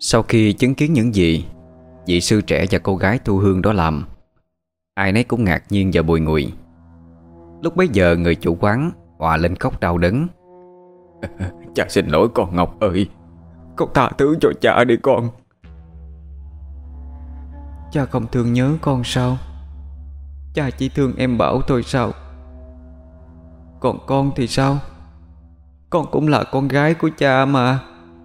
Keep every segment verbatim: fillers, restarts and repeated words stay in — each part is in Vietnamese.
Sau khi chứng kiến những gì vị sư trẻ và cô gái thu hương đó làm, ai nấy cũng ngạc nhiên và bùi ngùi. Lúc bấy giờ người chủ quán òa lên khóc đau đớn. Cha xin lỗi con Ngọc ơi, con tha thứ cho cha đi con. Cha không thương nhớ con sao? Cha chỉ thương em Bảo thôi sao? Còn con thì sao? Con cũng là con gái của cha mà.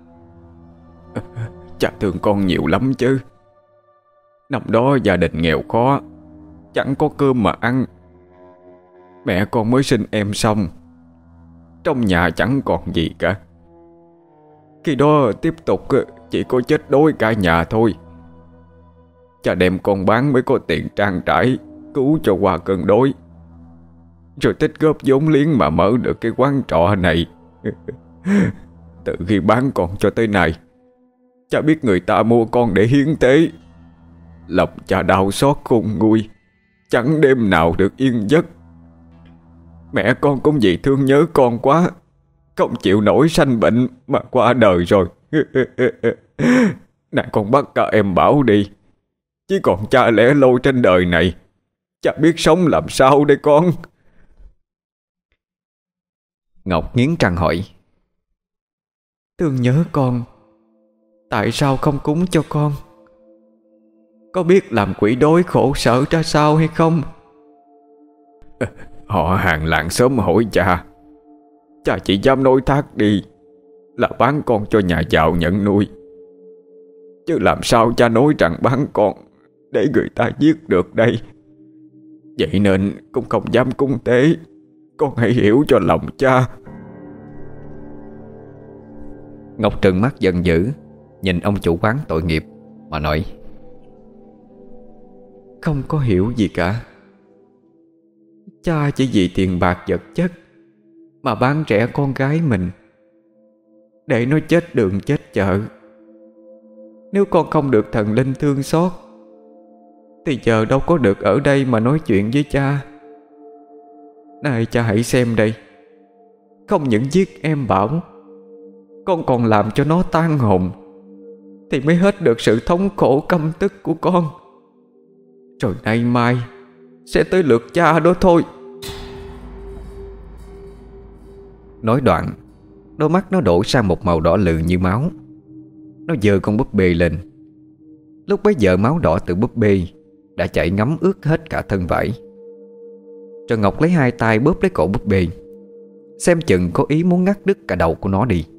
Cha thương con nhiều lắm chứ. Năm đó gia đình nghèo khó, chẳng có cơm mà ăn. Mẹ con mới sinh em xong, trong nhà chẳng còn gì cả. Khi đó tiếp tục chỉ có chết đói cả nhà thôi. Cha đem con bán mới có tiền trang trải, cứu cho qua cơn đói, rồi tích góp vốn liếng mà mở được cái quán trọ này. Từ khi bán con cho tới nay, cha biết người ta mua con để hiến tế. Lòng cha đau xót khôn nguôi, chẳng đêm nào được yên giấc. Mẹ con cũng vì thương nhớ con quá, không chịu nổi sanh bệnh mà qua đời rồi. Này con bắt cả em Bảo đi, chứ còn cha lẻ loi trên đời này, cha biết sống làm sao đây con. Ngọc nghiến răng hỏi: Thương nhớ con, tại sao không cúng cho con? Có biết làm quỷ đói khổ sở ra sao hay không? Họ hàng làng xóm hỏi cha, cha chỉ dám nói thác đi là bán con cho nhà giàu nhận nuôi, chứ làm sao cha nói rằng bán con để người ta giết được đây. Vậy nên cũng không dám cúng tế. Con hãy hiểu cho lòng cha. Ngọc trừng mắt giận dữ nhìn ông chủ quán tội nghiệp mà nói: Không có hiểu gì cả. Cha chỉ vì tiền bạc vật chất mà bán rẻ con gái mình để nó chết đường chết chợ. Nếu con không được thần linh thương xót thì giờ đâu có được ở đây mà nói chuyện với cha. Này cha hãy xem đây, không những giết em Bảo, con còn làm cho nó tan hồn, thì mới hết được sự thống khổ căm tức của con. Rồi nay mai sẽ tới lượt cha đó thôi. Nói đoạn, đôi mắt nó đổ sang một màu đỏ lừ như máu. Nó giơ con búp bê lên. Lúc bấy giờ máu đỏ từ búp bê đã chảy ngấm ướt hết cả thân vải. Rồi Ngọc lấy hai tay bóp lấy cổ búp bê, xem chừng có ý muốn ngắt đứt cả đầu của nó đi.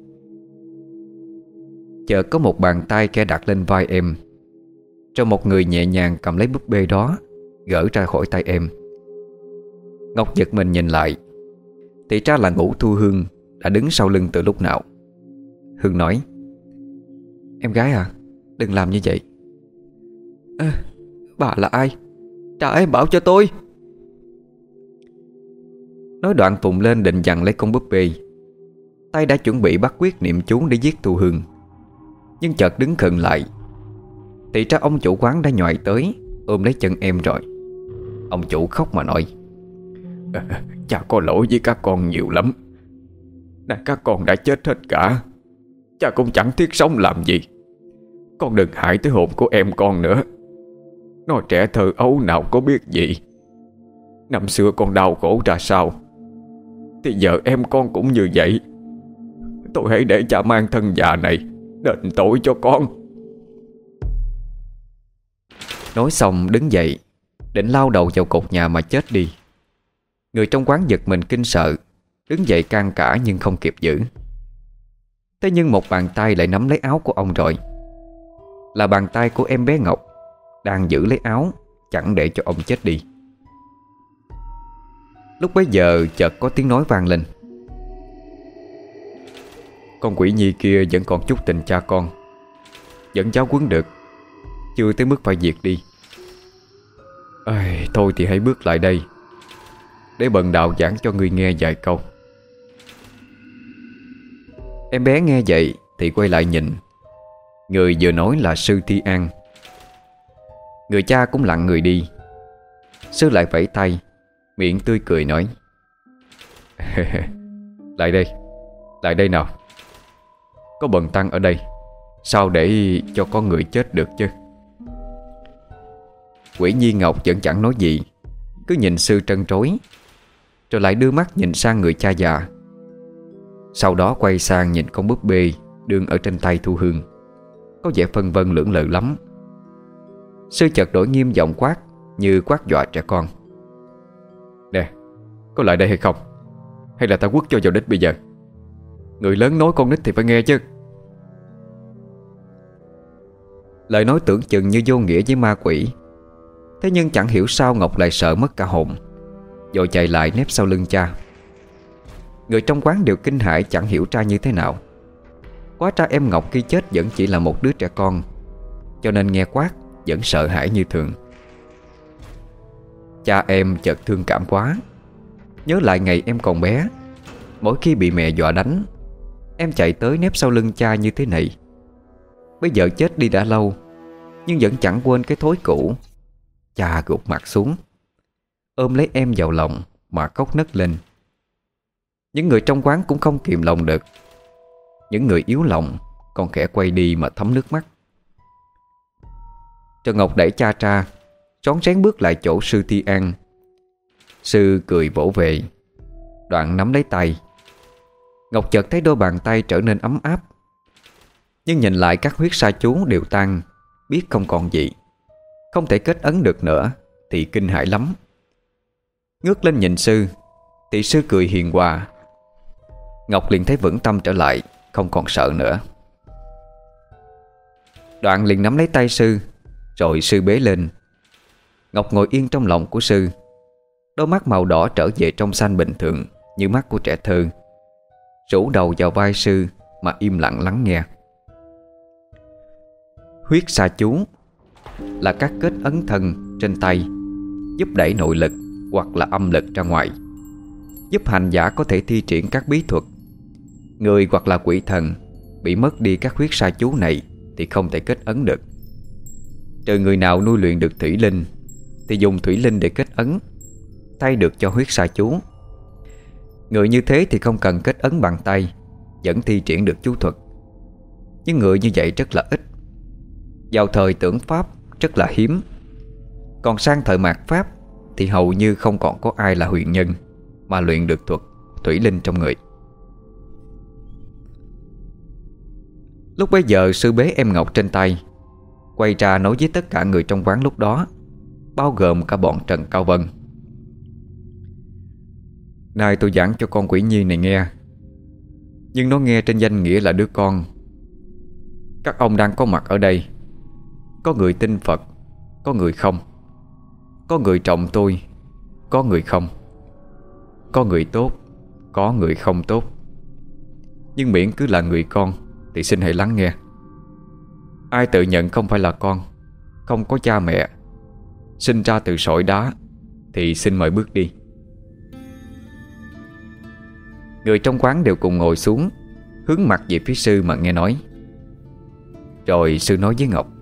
Chợt có một bàn tay kẻ đặt lên vai em, rồi một người nhẹ nhàng cầm lấy búp bê đó, gỡ ra khỏi tay em. Ngọc giật mình nhìn lại, thì ra là Ngũ Thu Hương đã đứng sau lưng từ lúc nào. Hương nói: Em gái à, đừng làm như vậy. À, bà là ai? Trả em Bảo cho tôi. Nói đoạn vùng lên định giằng lấy con búp bê. Tay đã chuẩn bị bắt quyết niệm chú để giết Thu Hương, nhưng chợt đứng khựng lại. Thì ra ông chủ quán đã nhòi tới, ôm lấy chân em rồi. Ông chủ khóc mà nói: à, Cha có lỗi với các con nhiều lắm. Này các con đã chết hết cả, cha cũng chẳng thiết sống làm gì. Con đừng hại tới hồn của em con nữa. Nó trẻ thơ ấu nào có biết gì. Năm xưa con đau khổ ra sao, thì giờ em con cũng như vậy. Tôi hãy để cha mang thân già này đền tội cho con. Nói xong đứng dậy, định lao đầu vào cột nhà mà chết đi. Người trong quán giật mình kinh sợ, đứng dậy can cả nhưng không kịp giữ. Thế nhưng một bàn tay lại nắm lấy áo của ông rồi. Là bàn tay của em bé Ngọc, đang giữ lấy áo, chẳng để cho ông chết đi. Lúc bấy giờ chợt có tiếng nói vang lên: Con quỷ nhi kia vẫn còn chút tình cha con, vẫn giáo huấn được, chưa tới mức phải diệt đi. Ây, thôi thì hãy bước lại đây, để bần đạo giảng cho ngươi nghe vài câu. Em bé nghe vậy thì quay lại nhìn. Người vừa nói là sư Thi An. Người cha cũng lặng người đi. Sư lại vẫy tay, miệng tươi cười nói: Lại đây, lại đây nào. Có bần tăng ở đây, Sao để cho có người chết được chứ? Quỷ Nhi Ngọc vẫn chẳng nói gì, cứ nhìn sư trân trối, rồi lại đưa mắt nhìn sang người cha già. Sau đó quay sang nhìn con búp bê đương ở trên tay Thu Hương, có vẻ phân vân lưỡng lự lắm. Sư chợt đổi nghiêm giọng quát, như quát dọa trẻ con: "Nè, có lại đây hay không? Hay là ta quất cho vào đít bây giờ? Người lớn nói con nít thì phải nghe chứ." Lời nói tưởng chừng như vô nghĩa với ma quỷ, thế nhưng chẳng hiểu sao Ngọc lại sợ mất cả hồn, vội chạy lại nép sau lưng cha. Người trong quán đều kinh hãi chẳng hiểu ra như thế nào. Hóa ra em Ngọc khi chết vẫn chỉ là một đứa trẻ con, cho nên nghe quát vẫn sợ hãi như thường. Cha em chợt thương cảm quá, nhớ lại ngày em còn bé, mỗi khi bị mẹ dọa đánh, em chạy tới nép sau lưng cha như thế này. Bây giờ chết đi đã lâu, nhưng vẫn chẳng quên cái thói cũ. Cha gục mặt xuống, ôm lấy em vào lòng mà khóc nấc lên. Những người trong quán cũng không kìm lòng được. Những người yếu lòng còn khẽ quay đi mà thấm nước mắt. Trần Ngọc đẩy cha ra, rón rén bước lại chỗ sư Thi An. Sư cười vỗ về, đoạn nắm lấy tay. Ngọc chợt thấy đôi bàn tay trở nên ấm áp, nhưng nhìn lại các huyết sa chú đều tan, biết không còn gì, không thể kết ấn được nữa, thì kinh hãi lắm. Ngước lên nhìn sư, thì sư cười hiền hòa. Ngọc liền thấy vững tâm trở lại, không còn sợ nữa. Đoạn liền nắm lấy tay sư, rồi sư bế lên. Ngọc ngồi yên trong lòng của sư, đôi mắt màu đỏ trở về trong xanh bình thường như mắt của trẻ thơ, rũ đầu vào vai sư mà im lặng lắng nghe. Huyết sa chú là các kết ấn thân trên tay, giúp đẩy nội lực hoặc là âm lực ra ngoài, giúp hành giả có thể thi triển các bí thuật. Người hoặc là quỷ thần bị mất đi các huyết sa chú này thì không thể kết ấn được. Trừ người nào nuôi luyện được thủy linh thì dùng thủy linh để kết ấn, thay được cho huyết sa chú. Người như thế thì không cần kết ấn bằng tay, vẫn thi triển được chú thuật. Nhưng người như vậy rất là ít. Vào thời tưởng Pháp rất là hiếm. Còn sang thời mạt Pháp thì hầu như không còn có ai là huyền nhân mà luyện được thuật thủy linh trong người. Lúc bấy giờ sư bế em Ngọc trên tay, quay ra nói với tất cả người trong quán lúc đó, bao gồm cả bọn Trần Cao Vân: "Nay tôi giảng cho con Quỷ Nhi này nghe, nhưng nó nghe trên danh nghĩa là đứa con. Các ông đang có mặt ở đây, có người tin Phật, có người không. Có người trọng tôi, có người không. Có người tốt, có người không tốt. Nhưng miễn cứ là người con thì xin hãy lắng nghe. Ai tự nhận không phải là con, không có cha mẹ, sinh ra từ sỏi đá, thì xin mời bước đi." Người trong quán đều cùng ngồi xuống, hướng mặt về phía sư mà nghe nói. Rồi sư nói với Ngọc: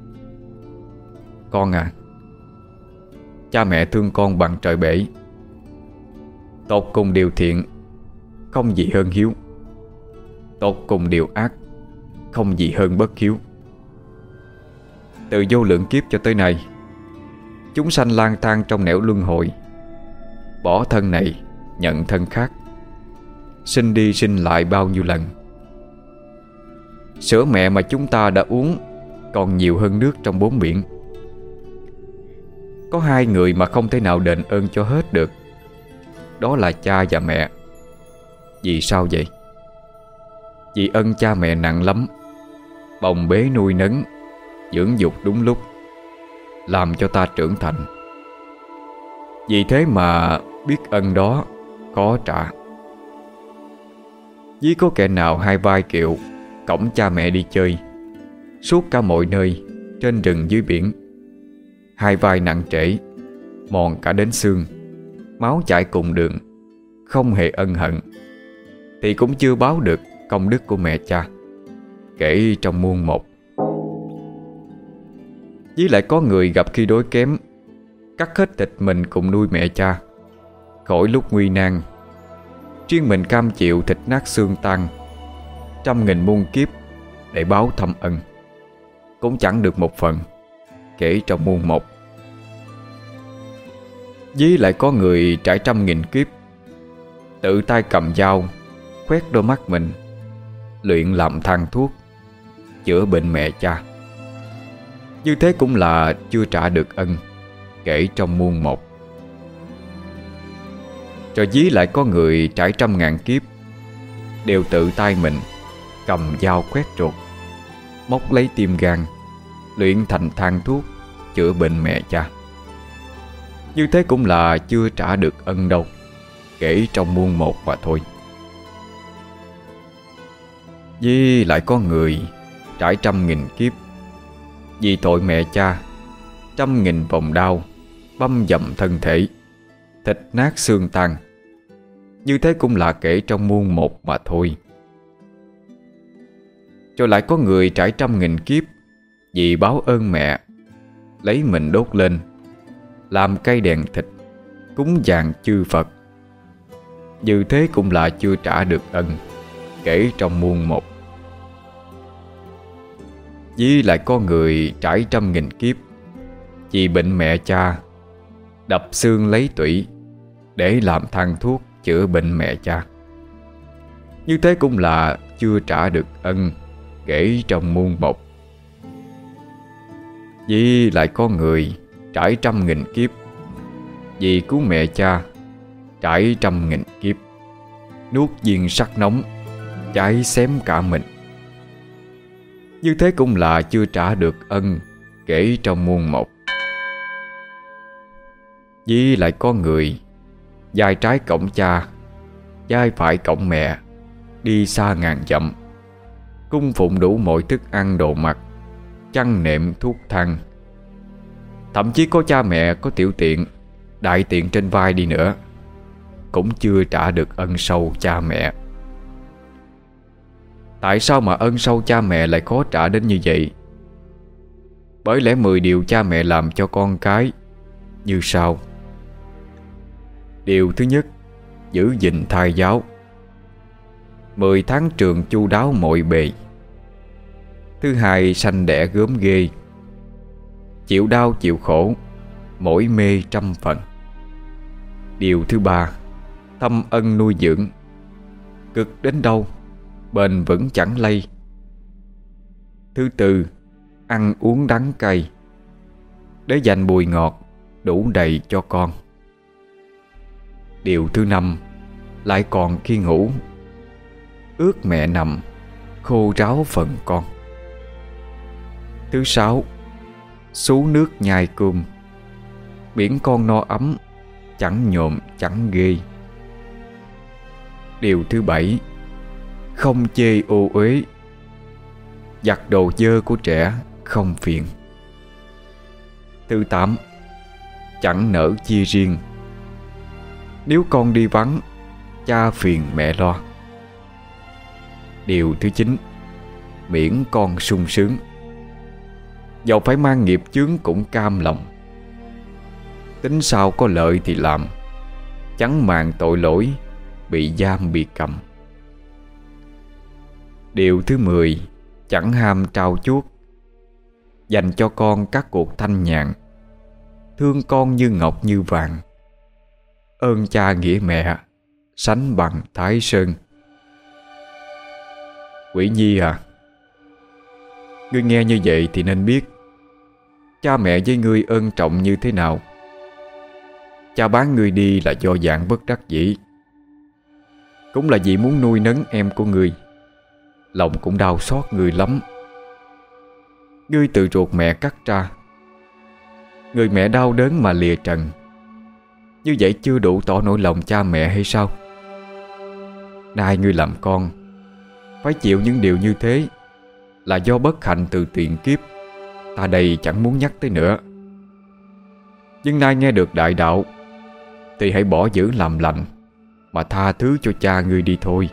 "Con à, cha mẹ thương con bằng trời bể. Tột cùng điều thiện, không gì hơn hiếu. Tột cùng điều ác, không gì hơn bất hiếu. Từ vô lượng kiếp cho tới nay, chúng sanh lang thang trong nẻo luân hồi, bỏ thân này nhận thân khác, sinh đi sinh lại bao nhiêu lần. Sữa mẹ mà chúng ta đã uống còn nhiều hơn nước trong bốn biển. Có hai người mà không thể nào đền ơn cho hết được, đó là cha và mẹ. Vì sao vậy? Vì ân cha mẹ nặng lắm, bồng bế nuôi nấng, dưỡng dục đúng lúc, làm cho ta trưởng thành. Vì thế mà biết ân đó khó trả. Ví có kẻ nào hai vai kiệu cõng cha mẹ đi chơi, suốt cả mọi nơi, trên rừng dưới biển, hai vai nặng trễ, mòn cả đến xương, máu chảy cùng đường, không hề ân hận, thì cũng chưa báo được công đức của mẹ cha, kể trong muôn một. Với lại có người gặp khi đói kém, cắt hết thịt mình cùng nuôi mẹ cha, khỏi lúc nguy nan, riêng mình cam chịu thịt nát xương tan, trăm nghìn muôn kiếp để báo thâm ân, cũng chẳng được một phần, kể trong muôn một. Dí lại có người trải trăm nghìn kiếp, tự tay cầm dao khoét đôi mắt mình, luyện làm thang thuốc chữa bệnh mẹ cha. Như thế cũng là chưa trả được ân, kể trong muôn một. Rồi dí lại có người trải trăm ngàn kiếp, đều tự tay mình cầm dao khoét ruột, móc lấy tim gan, luyện thành thang thuốc chữa bệnh mẹ cha. Như thế cũng là chưa trả được ân đâu, kể trong muôn một mà thôi. Vì lại có người trải trăm nghìn kiếp, vì tội mẹ cha, trăm nghìn vòng đau băm dầm thân thể, thịt nát xương tan. Như thế cũng là kể trong muôn một mà thôi. Rồi lại có người trải trăm nghìn kiếp, vì báo ơn mẹ, lấy mình đốt lên làm cây đèn thịt cúng dường chư Phật. Như thế cũng là chưa trả được ân, kể trong muôn một. Vì lại có người trải trăm nghìn kiếp, vì bệnh mẹ cha, đập xương lấy tủy để làm thang thuốc chữa bệnh mẹ cha. Như thế cũng là chưa trả được ân, kể trong muôn một. Vì lại có người trải trăm nghìn kiếp, vì cứu mẹ cha, trải trăm nghìn kiếp, nuốt viên sắt nóng cháy xém cả mình. Như thế cũng là chưa trả được ân, kể trong muôn một. Vì lại có người vai trái cổng cha, vai phải cổng mẹ, đi xa ngàn dặm, cung phụng đủ mọi thức ăn đồ mặc, chăn nệm thuốc thang. Thậm chí có cha mẹ có tiểu tiện, đại tiện trên vai đi nữa, cũng chưa trả được ân sâu cha mẹ. Tại sao mà ân sâu cha mẹ lại khó trả đến như vậy? Bởi lẽ mười điều cha mẹ làm cho con cái như sau. Điều thứ nhất, giữ gìn thai giáo, mười tháng trường chu đáo mọi bề. Thứ hai, sanh đẻ gớm ghê, chịu đau chịu khổ, mỗi mê trăm phần. Điều thứ ba, thâm ân nuôi dưỡng, cực đến đâu bền vững chẳng lay. Thứ tư, ăn uống đắng cay, để dành bùi ngọt đủ đầy cho con. Điều thứ năm, lại còn khi ngủ, ước mẹ nằm khô ráo phần con. Thứ sáu, xú nước nhai cơm, miễn con no ấm, chẳng nhộm chẳng ghê. Điều thứ bảy, không chê ô uế, giặt đồ dơ của trẻ không phiền. Thứ tám, chẳng nỡ chia riêng, nếu con đi vắng, cha phiền mẹ lo. Điều thứ chín, miễn con sung sướng, dẫu phải mang nghiệp chướng cũng cam lòng. Tính sao có lợi thì làm, chẳng màng tội lỗi, bị giam bị cầm. Điều thứ mười, chẳng ham trao chuốt, dành cho con các cuộc thanh nhàn, thương con như ngọc như vàng. Ơn cha nghĩa mẹ, sánh bằng Thái Sơn. Quỷ Nhi à, ngươi nghe như vậy thì nên biết cha mẹ với ngươi ân trọng như thế nào. Cha bán ngươi đi là do dạng bất đắc dĩ, cũng là vì muốn nuôi nấng em của ngươi. Lòng cũng đau xót ngươi lắm. Ngươi tự ruột mẹ cắt ra, người mẹ đau đớn mà lìa trần, như vậy chưa đủ tỏ nỗi lòng cha mẹ hay sao? Nay ngươi làm con phải chịu những điều như thế là do bất hạnh từ tiền kiếp, ta đây chẳng muốn nhắc tới nữa. Nhưng nay nghe được đại đạo thì hãy bỏ giữ làm lành, mà tha thứ cho cha ngươi đi thôi.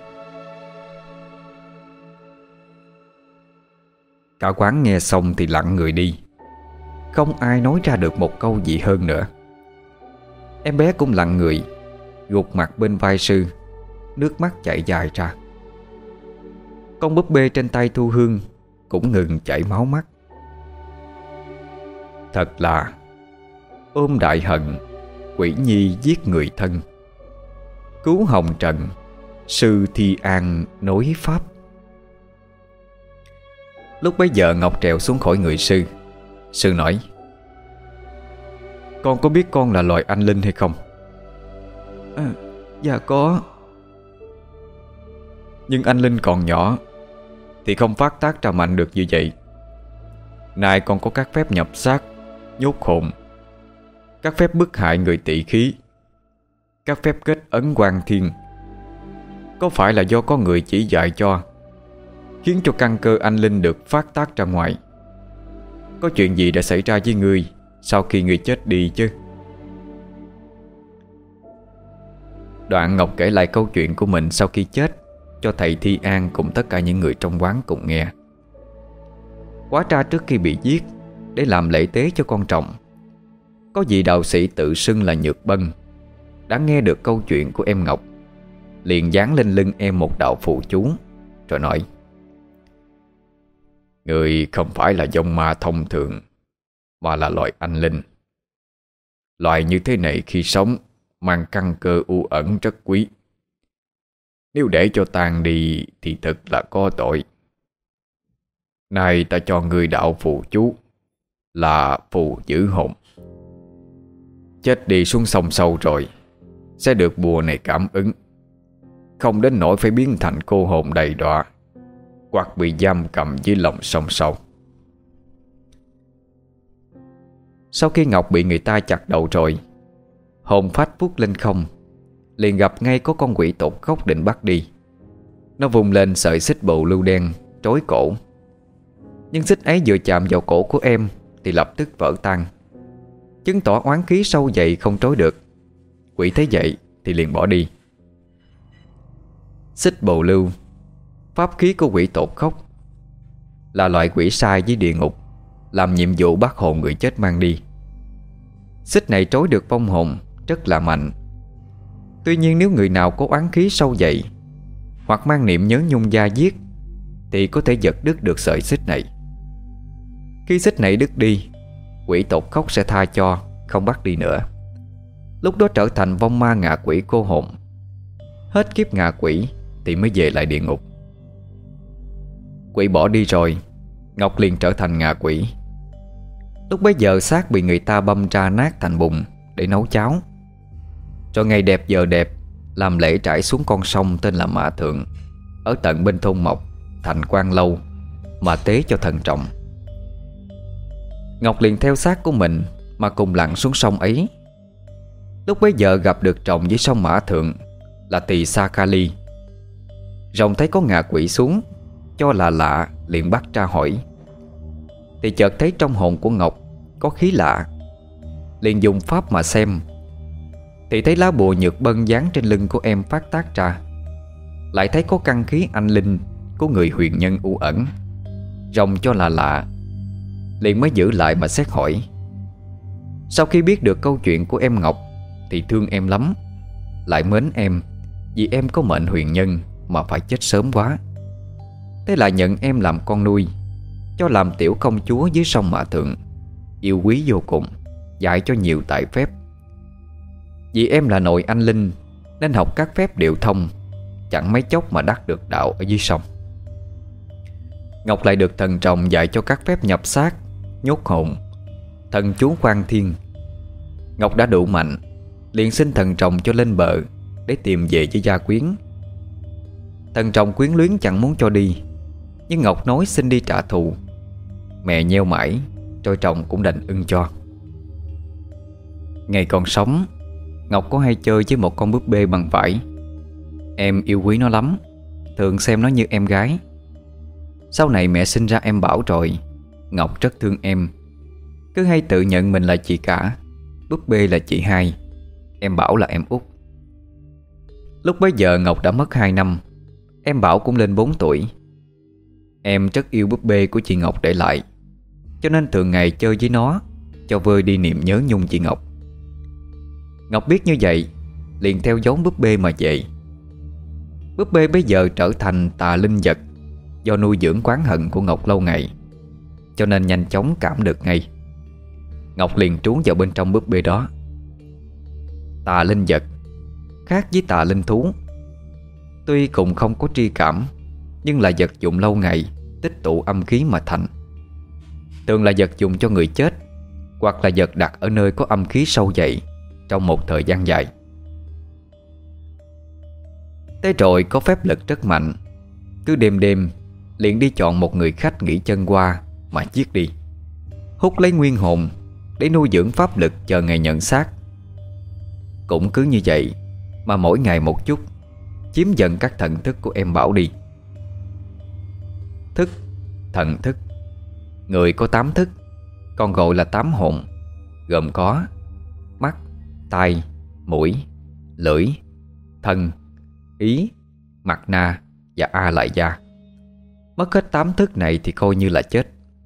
Cả quán nghe xong thì lặng người đi, không ai nói ra được một câu gì hơn nữa. Em bé cũng lặng người, gục mặt bên vai sư, nước mắt chảy dài ra. Con búp bê trên tay Thu Hương cũng ngừng chảy máu mắt. Thật là ôm đại hận, quỷ nhi giết người thân, cứu hồng trần, sư thi an nối pháp. Lúc bấy giờ Ngọc trèo xuống khỏi người sư. Sư nói: "Con có biết con là loài anh linh hay không?" À, dạ có. Nhưng anh linh còn nhỏ thì không phát tác ra mạnh được như vậy. Nay con có các phép nhập xác, nhốt hồn, các phép bức hại người tỵ khí, các phép kết ấn quan thiên. Có phải là do có người chỉ dạy cho, khiến cho căn cơ anh linh được phát tác ra ngoài? Có chuyện gì đã xảy ra với ngươi sau khi ngươi chết đi chứ? Đoạn Ngọc kể lại câu chuyện của mình sau khi chết cho thầy Thi An cùng tất cả những người trong quán cùng nghe. Hóa ra trước khi bị giết, để làm lễ tế cho con rồng, có vị đạo sĩ tự xưng là Nhược Bân đã nghe được câu chuyện của em Ngọc, liền dán lên lưng em một đạo phù chú, rồi nói: "Người không phải là vong ma thông thường, mà là loài anh linh. Loài như thế này khi sống mang căn cơ u ẩn rất quý. Nếu để cho tàn đi thì thật là có tội. Nay ta cho người đạo phù chú là phù giữ hồn. Chết đi xuống sông sâu rồi sẽ được bùa này cảm ứng, không đến nỗi phải biến thành cô hồn đầy đọa, hoặc bị giam cầm dưới lòng sông sâu." Sau khi Ngọc bị người ta chặt đầu rồi, hồn phách vút lên không, liền gặp ngay có con quỷ tột khốc định bắt đi. Nó vùng lên sợi xích bầu lưu đen trói cổ, nhưng xích ấy vừa chạm vào cổ của em thì lập tức vỡ tan, chứng tỏ oán khí sâu dày không trói được. Quỷ thấy vậy thì liền bỏ đi. Xích bầu lưu, pháp khí của quỷ tột khốc, là loại quỷ sai với địa ngục, làm nhiệm vụ bắt hồn người chết mang đi. Xích này trói được vong hồn rất là mạnh. Tuy nhiên nếu người nào có oán khí sâu dày hoặc mang niệm nhớ nhung gia giết thì có thể giật đứt được sợi xích này. Khi xích này đứt đi, quỷ tột khốc sẽ tha cho, không bắt đi nữa. Lúc đó trở thành vong ma ngạ quỷ cô hồn. Hết kiếp ngạ quỷ thì mới về lại địa ngục. Quỷ bỏ đi rồi, Ngọc liền trở thành ngạ quỷ. Lúc bấy giờ xác bị người ta băm ra nát thành bùn để nấu cháo. Rồi ngày đẹp giờ đẹp, làm lễ trải xuống con sông tên là Mã Thượng, ở tận bên thôn Mộc, thành Quan Lâu, mà tế cho thần trọng. Ngọc liền theo xác của mình mà cùng lặn xuống sông ấy. Lúc bấy giờ gặp được trọng dưới sông Mã Thượng là Tỳ Sa Kali. Rồng thấy có ngạ quỷ xuống, cho là lạ, liền bắt ra hỏi. Thì chợt thấy trong hồn của Ngọc có khí lạ, liền dùng pháp mà xem. Thì thấy lá bùa Nhược Bân dán trên lưng của em phát tác ra, lại thấy có căn khí anh linh của người huyền nhân u ẩn. Rồng cho là lạ, liền mới giữ lại mà xét hỏi. Sau khi biết được câu chuyện của em Ngọc thì thương em lắm, lại mến em vì em có mệnh huyền nhân mà phải chết sớm quá. Thế là nhận em làm con nuôi, cho làm tiểu công chúa dưới sông Mã Thượng, yêu quý vô cùng, dạy cho nhiều tài phép. Vì em là nội anh linh nên học các phép điệu thông, chẳng mấy chốc mà đắc được đạo ở dưới sông. Ngọc lại được thần trọng dạy cho các phép nhập xác, nhốt hồn, thần chú quan thiên. Ngọc đã đủ mạnh, liền xin thần trọng cho lên bờ để tìm về với gia quyến. Thần trọng quyến luyến chẳng muốn cho đi, nhưng Ngọc nói xin đi trả thù. Mẹ nheo mãi, rồi chồng cũng đành ưng cho. Ngày còn sống, Ngọc có hay chơi với một con búp bê bằng vải. Em yêu quý nó lắm, thường xem nó như em gái. Sau này mẹ sinh ra em Bảo rồi, Ngọc rất thương em, cứ hay tự nhận mình là chị cả, búp bê là chị hai, em Bảo là em út. Lúc bấy giờ Ngọc đã mất hai năm, em Bảo cũng lên bốn tuổi. Em rất yêu búp bê của chị Ngọc để lại, cho nên thường ngày chơi với nó, cho vơi đi niềm nhớ nhung chị Ngọc. Ngọc biết như vậy, liền theo dấu búp bê mà về. Búp bê bây giờ trở thành tà linh vật, do nuôi dưỡng oán hận của Ngọc lâu ngày, cho nên nhanh chóng cảm được ngay. Ngọc liền trú vào bên trong búp bê đó. Tà linh vật khác với tà linh thú, tuy cùng không có tri cảm, nhưng là vật dụng lâu ngày tích tụ âm khí mà thành. Thường là vật dùng cho người chết, hoặc là vật đặt ở nơi có âm khí sâu dày trong một thời gian dài. Thế rồi có phép lực rất mạnh, cứ đêm đêm liền đi chọn một người khách nghỉ chân qua mà giết đi, hút lấy nguyên hồn để nuôi dưỡng pháp lực chờ ngày nhận xác. Cũng cứ như vậy mà mỗi ngày một chút, chiếm dần các thần thức của em Bảo đi. Thức, thần thức. Người có tám thức, còn gọi là tám hồn, gồm có mắt, tai, mũi, lưỡi, thân, ý, mặt na và a lại da. Mất hết tám thức này thì coi như là chết.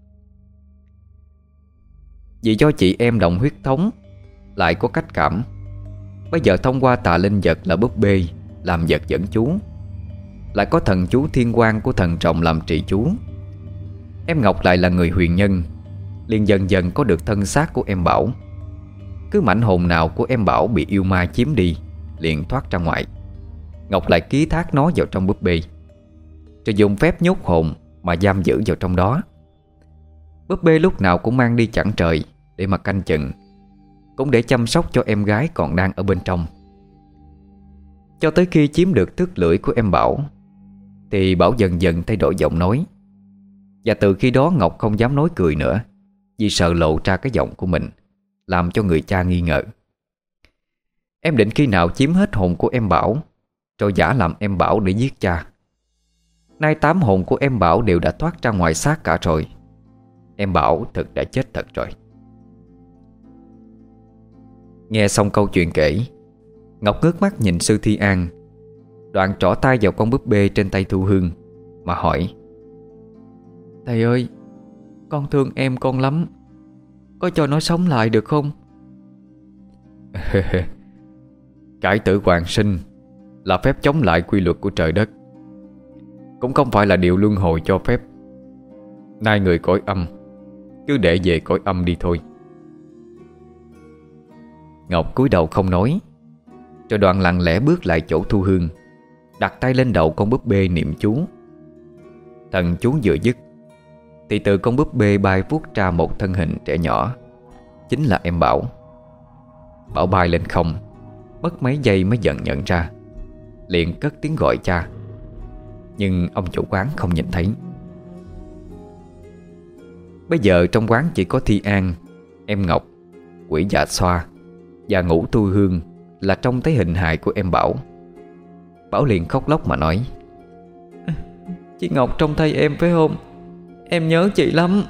Vì do chị em đồng huyết thống, lại có cách cảm, bây giờ thông qua tà linh vật là búp bê làm vật dẫn chú, lại có thần chú thiên quang của thần trọng làm trì chú, em Ngọc lại là người huyền nhân, liền dần dần có được thân xác của em Bảo. Cứ mảnh hồn nào của em Bảo bị yêu ma chiếm đi liền thoát ra ngoài, Ngọc lại ký thác nó vào trong búp bê, rồi dùng phép nhốt hồn mà giam giữ vào trong đó. Búp bê lúc nào cũng mang đi chẵn trời để mà canh chừng, cũng để chăm sóc cho em gái còn đang ở bên trong. Cho tới khi chiếm được thức lưỡi của em Bảo, thì Bảo dần dần thay đổi giọng nói. Và từ khi đó Ngọc không dám nói cười nữa, vì sợ lộ ra cái giọng của mình, làm cho người cha nghi ngờ. Em định khi nào chiếm hết hồn của em Bảo, rồi giả làm em Bảo để giết cha. Nay tám hồn của em Bảo đều đã thoát ra ngoài xác cả rồi. Em Bảo thực đã chết thật rồi. Nghe xong câu chuyện kể, Ngọc ngước mắt nhìn Sư Thi An, đoạn trỏ tay vào con búp bê trên tay Thu Hương mà hỏi: "Thầy ơi, con thương em con lắm, có cho nó sống lại được không?" Cải tử hoàn sinh là phép chống lại quy luật của trời đất, cũng không phải là điều luân hồi cho phép. Nay người cõi âm, cứ để về cõi âm đi thôi. Ngọc cúi đầu không nói, rồi đoạn lặng lẽ bước lại chỗ Thu Hương, đặt tay lên đầu con búp bê niệm chú. Thần chú vừa dứt, thì từ con búp bê bay vút ra một thân hình trẻ nhỏ, chính là em Bảo. Bảo bay lên không, mất mấy giây mới dần nhận ra, liền cất tiếng gọi cha. Nhưng ông chủ quán không nhìn thấy. Bây giờ trong quán chỉ có Thi An, em Ngọc, quỷ Dạ Xoa và Ngũ Thu Hương là trông thấy hình hài của em Bảo. Bảo liền khóc lóc mà nói: "Chị Ngọc trông thấy em phải không? Em nhớ chị lắm."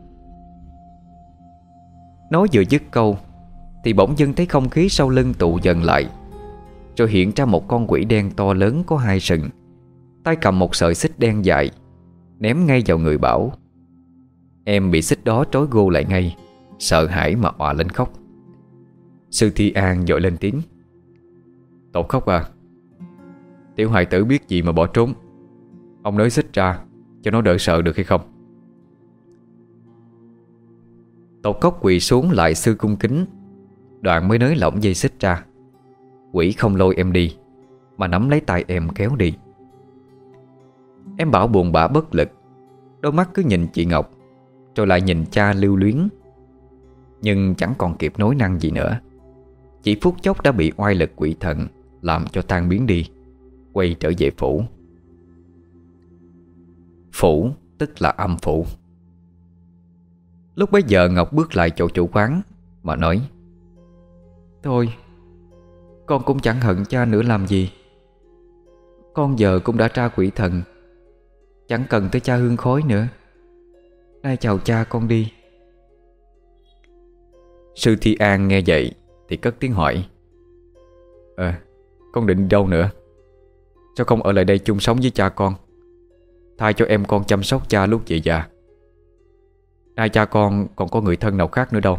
Nói vừa dứt câu thì bỗng dưng thấy không khí sau lưng tụ dần lại, rồi hiện ra một con quỷ đen to lớn có hai sừng, tay cầm một sợi xích đen dài, ném ngay vào người Bảo. Em bị xích đó trói gô lại ngay, sợ hãi mà òa lên khóc. Sư Thi An vội lên tiếng: "Tội khóc à? Tiểu hài tử biết gì mà bỏ trốn. Ông nới xích ra cho nó đỡ sợ được hay không?" Tột Cốc quỳ xuống lại sư cung kính, đoạn mới nới lỏng dây xích ra. Quỷ không lôi em đi, mà nắm lấy tay em kéo đi. Em Bảo buồn bã bất lực, đôi mắt cứ nhìn chị Ngọc, rồi lại nhìn cha lưu luyến. Nhưng chẳng còn kịp nói năng gì nữa, chỉ phút chốc đã bị oai lực quỷ thần làm cho tan biến đi, quay trở về phủ. Phủ tức là âm phủ. Lúc bấy giờ Ngọc bước lại chỗ chủ quán mà nói: "Thôi, con cũng chẳng hận cha nữa làm gì. Con giờ cũng đã tra quỷ thần, chẳng cần tới cha hương khói nữa. Nay chào cha, con đi." Sư Thi An nghe vậy thì cất tiếng hỏi: "Ờ, con định đi đâu nữa? Sao không ở lại đây chung sống với cha con, thay cho em con chăm sóc cha lúc về già? Nay cha con còn có người thân nào khác nữa đâu."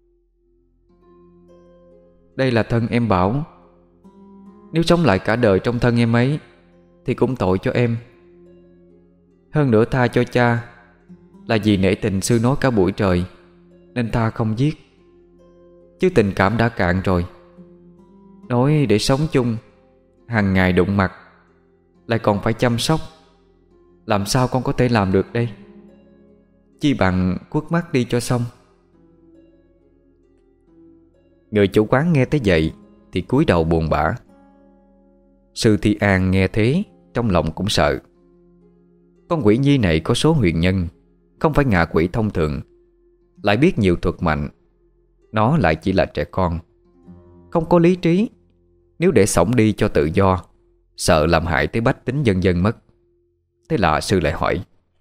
"Đây là thân em Bảo. Nếu sống lại cả đời trong thân em ấy thì cũng tội cho em. Hơn nữa tha cho cha là vì nể tình sư nói cả buổi trời, nên tha không giết. Chứ tình cảm đã cạn rồi. Nói để sống chung, hàng ngày đụng mặt, lại còn phải chăm sóc, làm sao con có thể làm được đây? Chi bằng khuất mắt đi cho xong. Người chủ quán nghe tới vậy thì cúi đầu buồn bã. Sư Thi An nghe thế, trong lòng cũng sợ. Con quỷ nhi này có số huyền nhân, không phải ngạ quỷ thông thường, lại biết nhiều thuật mạnh. Nó lại chỉ là trẻ con, không có lý trí. Nếu để xổng đi cho tự do, sợ làm hại tới bách tính dân dân mất. Thế là sư lại hỏi: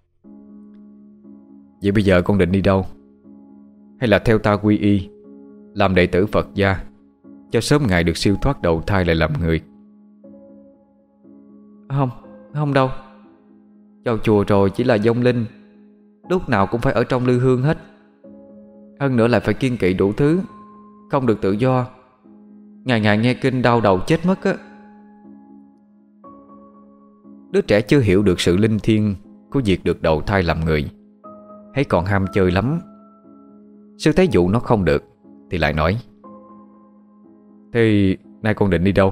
vậy bây giờ con định đi đâu? Hay là theo ta quy y, làm đệ tử Phật gia, cho sớm ngày được siêu thoát đầu thai lại làm người? Không, không đâu. Vào chùa rồi chỉ là vong linh, lúc nào cũng phải ở trong lư hương hết. Hơn nữa lại phải kiêng kỵ đủ thứ, không được tự do. Ngày ngày nghe kinh đau đầu chết mất á. Đứa trẻ chưa hiểu được sự linh thiêng của việc được đầu thai làm người, hay còn ham chơi lắm. Sư thấy dụ nó không được thì lại nói: thế nay con định đi đâu?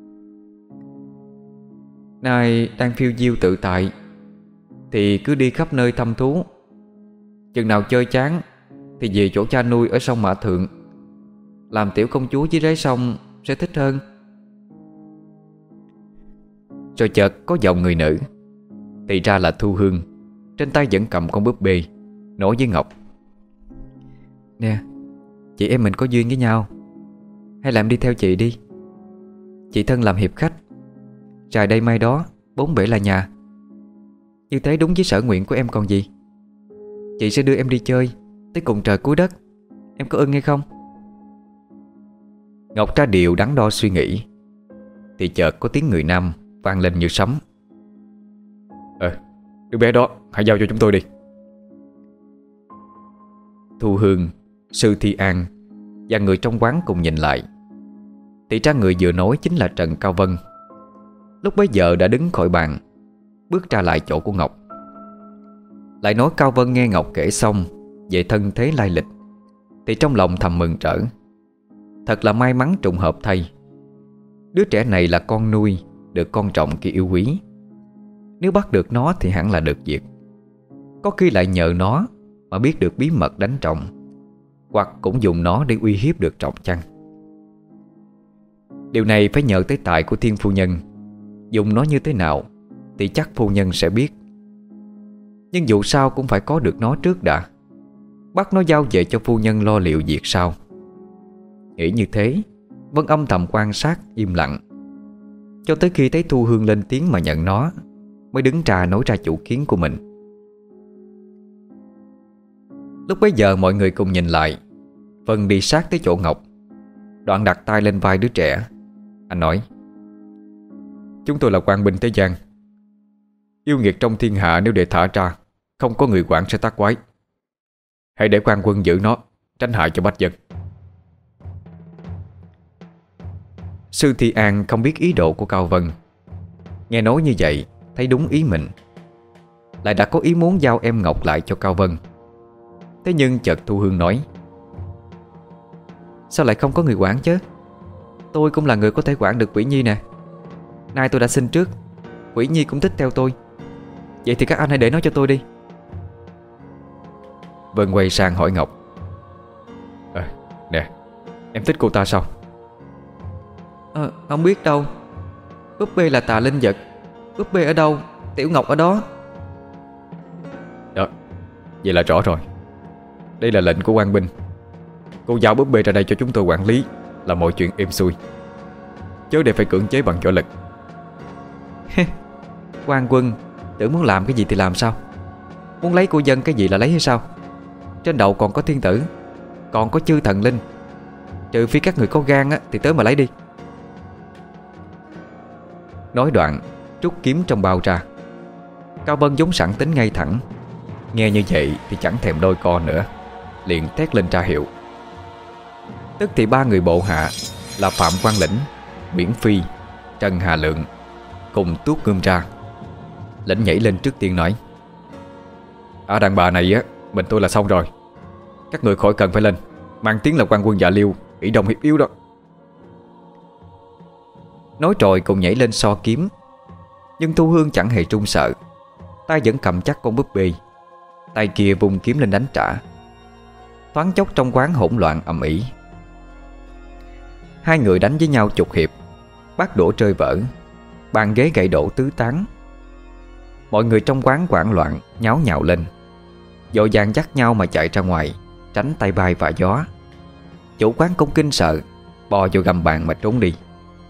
Nay đang phiêu diêu tự tại, thì cứ đi khắp nơi thăm thú. Chừng nào chơi chán thì về chỗ cha nuôi ở sông Mã Thượng, làm tiểu công chúa dưới đáy sông sẽ thích hơn. Rồi chợt có giọng người nữ, thì ra là Thu Hương, trên tay vẫn cầm con búp bê, nói với Ngọc: nè, chị em mình có duyên với nhau, hay làm đi theo chị đi. Chị thân làm hiệp khách, trài đây mai đó, bốn bể là nhà. Như thế đúng với sở nguyện của em còn gì. Chị sẽ đưa em đi chơi tới cùng trời cuối đất. Em có ưng hay không? Ngọc ra điều đắn đo suy nghĩ, thì chợt có tiếng người nam vang lên như sấm: Ờ, đứa bé đó hãy giao cho chúng tôi đi. Thu Hương, Sư Thi An và người trong quán cùng nhìn lại, thì ra người vừa nói chính là Trần Cao Vân. Lúc bấy giờ đã đứng khỏi bàn, bước ra lại chỗ của Ngọc. Lại nói Cao Vân nghe Ngọc kể xong về thân thế lai lịch, thì trong lòng thầm mừng rỡ. Thật là may mắn trùng hợp thay. Đứa trẻ này là con nuôi, được con trọng kia yêu quý. Nếu bắt được nó thì hẳn là được việc. Có khi lại nhờ nó mà biết được bí mật đánh trọng, hoặc cũng dùng nó để uy hiếp được trọng chăng. Điều này phải nhờ tới tài của Thiên Phu Nhân. Dùng nó như thế nào thì chắc phu nhân sẽ biết. Nhưng dù sao cũng phải có được nó trước đã, bắt nó giao về cho phu nhân lo liệu việc sau. Nghĩ như thế, Vân âm thầm quan sát im lặng, cho tới khi thấy Thu Hương lên tiếng mà nhận nó, mới đứng ra nói ra chủ kiến của mình. Lúc bấy giờ mọi người cùng nhìn lại. Vân đi sát tới chỗ Ngọc, đoạn đặt tay lên vai đứa trẻ. Anh nói: chúng tôi là quan binh thế gian, yêu nghiệt trong thiên hạ, nếu để thả ra, không có người quản sẽ tác quái. Hãy để quan quân giữ nó, tránh hại cho bách dân. Sư Thi An không biết ý đồ của Cao Vân. Nghe nói như vậy, thấy đúng ý mình, lại đã có ý muốn giao em Ngọc lại cho Cao Vân. Thế nhưng chợt Thu Hương nói: sao lại không có người quản chứ? Tôi cũng là người có thể quản được Quỷ Nhi nè. Nay tôi đã xin trước, Quỷ Nhi cũng thích theo tôi. Vậy thì các anh hãy để nó cho tôi đi. Vân quay sang hỏi Ngọc: à, nè, em thích cô ta sao? à, Không biết đâu. Búp bê là tà linh vật. Búp bê ở đâu, Tiểu Ngọc ở đó. Đó, vậy là rõ rồi. Đây là lệnh của quan binh. Cô giao búp bê ra đây cho chúng tôi quản lý, là mọi chuyện êm xuôi, chớ để phải cưỡng chế bằng võ lực. Quan quân tưởng muốn làm cái gì thì làm sao? Muốn lấy của dân cái gì là lấy hay sao? Trên đầu còn có thiên tử, còn có chư thần linh. Trừ phi các người có gan á, thì tới mà lấy đi. Nói đoạn rút kiếm trong bao ra. Cao Vân vốn sẵn tính ngay thẳng, nghe như vậy thì chẳng thèm đôi co nữa, liền thét lên tra hiệu. Tức thì ba người bộ hạ là Phạm Quang Lĩnh, Nguyễn Phi, Trần Hà Lượng cùng tuốt gươm ra. Lĩnh nhảy lên trước tiên nói: À, đàn bà này á, mình tôi là xong rồi. Các người khỏi cần phải lên, mang tiếng là quan quân dạ Liêu, ỷ đồng hiệp yếu đó. Nói rồi cùng nhảy lên so kiếm. Nhưng Thu Hương chẳng hề trung sợ, tay vẫn cầm chắc con búp bê, tay kia vùng kiếm lên đánh trả. Thoáng chốc trong quán hỗn loạn ầm ĩ. Hai người đánh với nhau chục hiệp, bát đũa rơi vỡ, bàn ghế gãy đổ tứ tán. Mọi người trong quán hoảng loạn nháo nhào lên, vội vàng dắt nhau mà chạy ra ngoài, tránh tay bay và gió. Chủ quán cũng kinh sợ, bò vô gầm bàn mà trốn đi.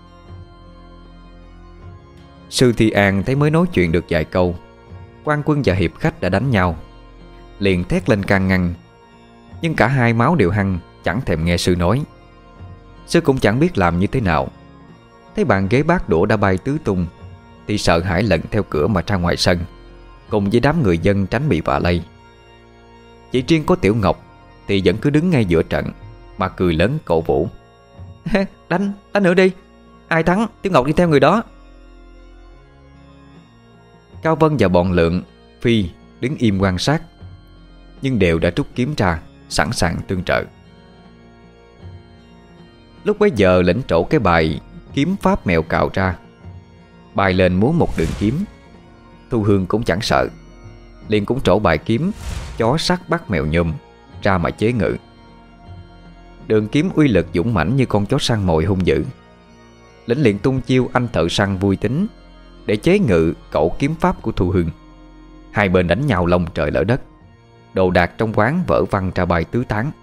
Sư Thi An thấy mới nói chuyện được vài câu, quan quân và hiệp khách đã đánh nhau, liền thét lên can ngăn. Nhưng cả hai máu đều hăng, chẳng thèm nghe sư nói. Sư cũng chẳng biết làm như thế nào. Thấy bàn ghế bát đũa đã bay tứ tung, thì sợ hãi lận theo cửa mà ra ngoài sân, cùng với đám người dân tránh bị vạ lây. Chỉ riêng có Tiểu Ngọc thì vẫn cứ đứng ngay giữa trận mà cười lớn cổ vũ. Đánh, đánh nữa đi, ai thắng Tiểu Ngọc đi theo người đó. Cao Vân và bọn Lượng, Phi đứng im quan sát, nhưng đều đã rút kiếm ra, sẵn sàng tương trợ. Lúc bấy giờ lĩnh trổ cái bài kiếm pháp mèo cào ra, bài lên múa một đường kiếm. Thu Hương cũng chẳng sợ, liền cũng trổ bài kiếm chó sắt bắt mèo nhum ra mà chế ngự. Đường kiếm uy lực dũng mãnh như con chó săn mồi hung dữ. Lĩnh liền tung chiêu anh thợ săn vui tính để chế ngự cẩu kiếm pháp của Thu Hương. Hai bên đánh nhau lông trời lỡ đất, đồ đạc trong quán vỡ văng ra bay tứ tán.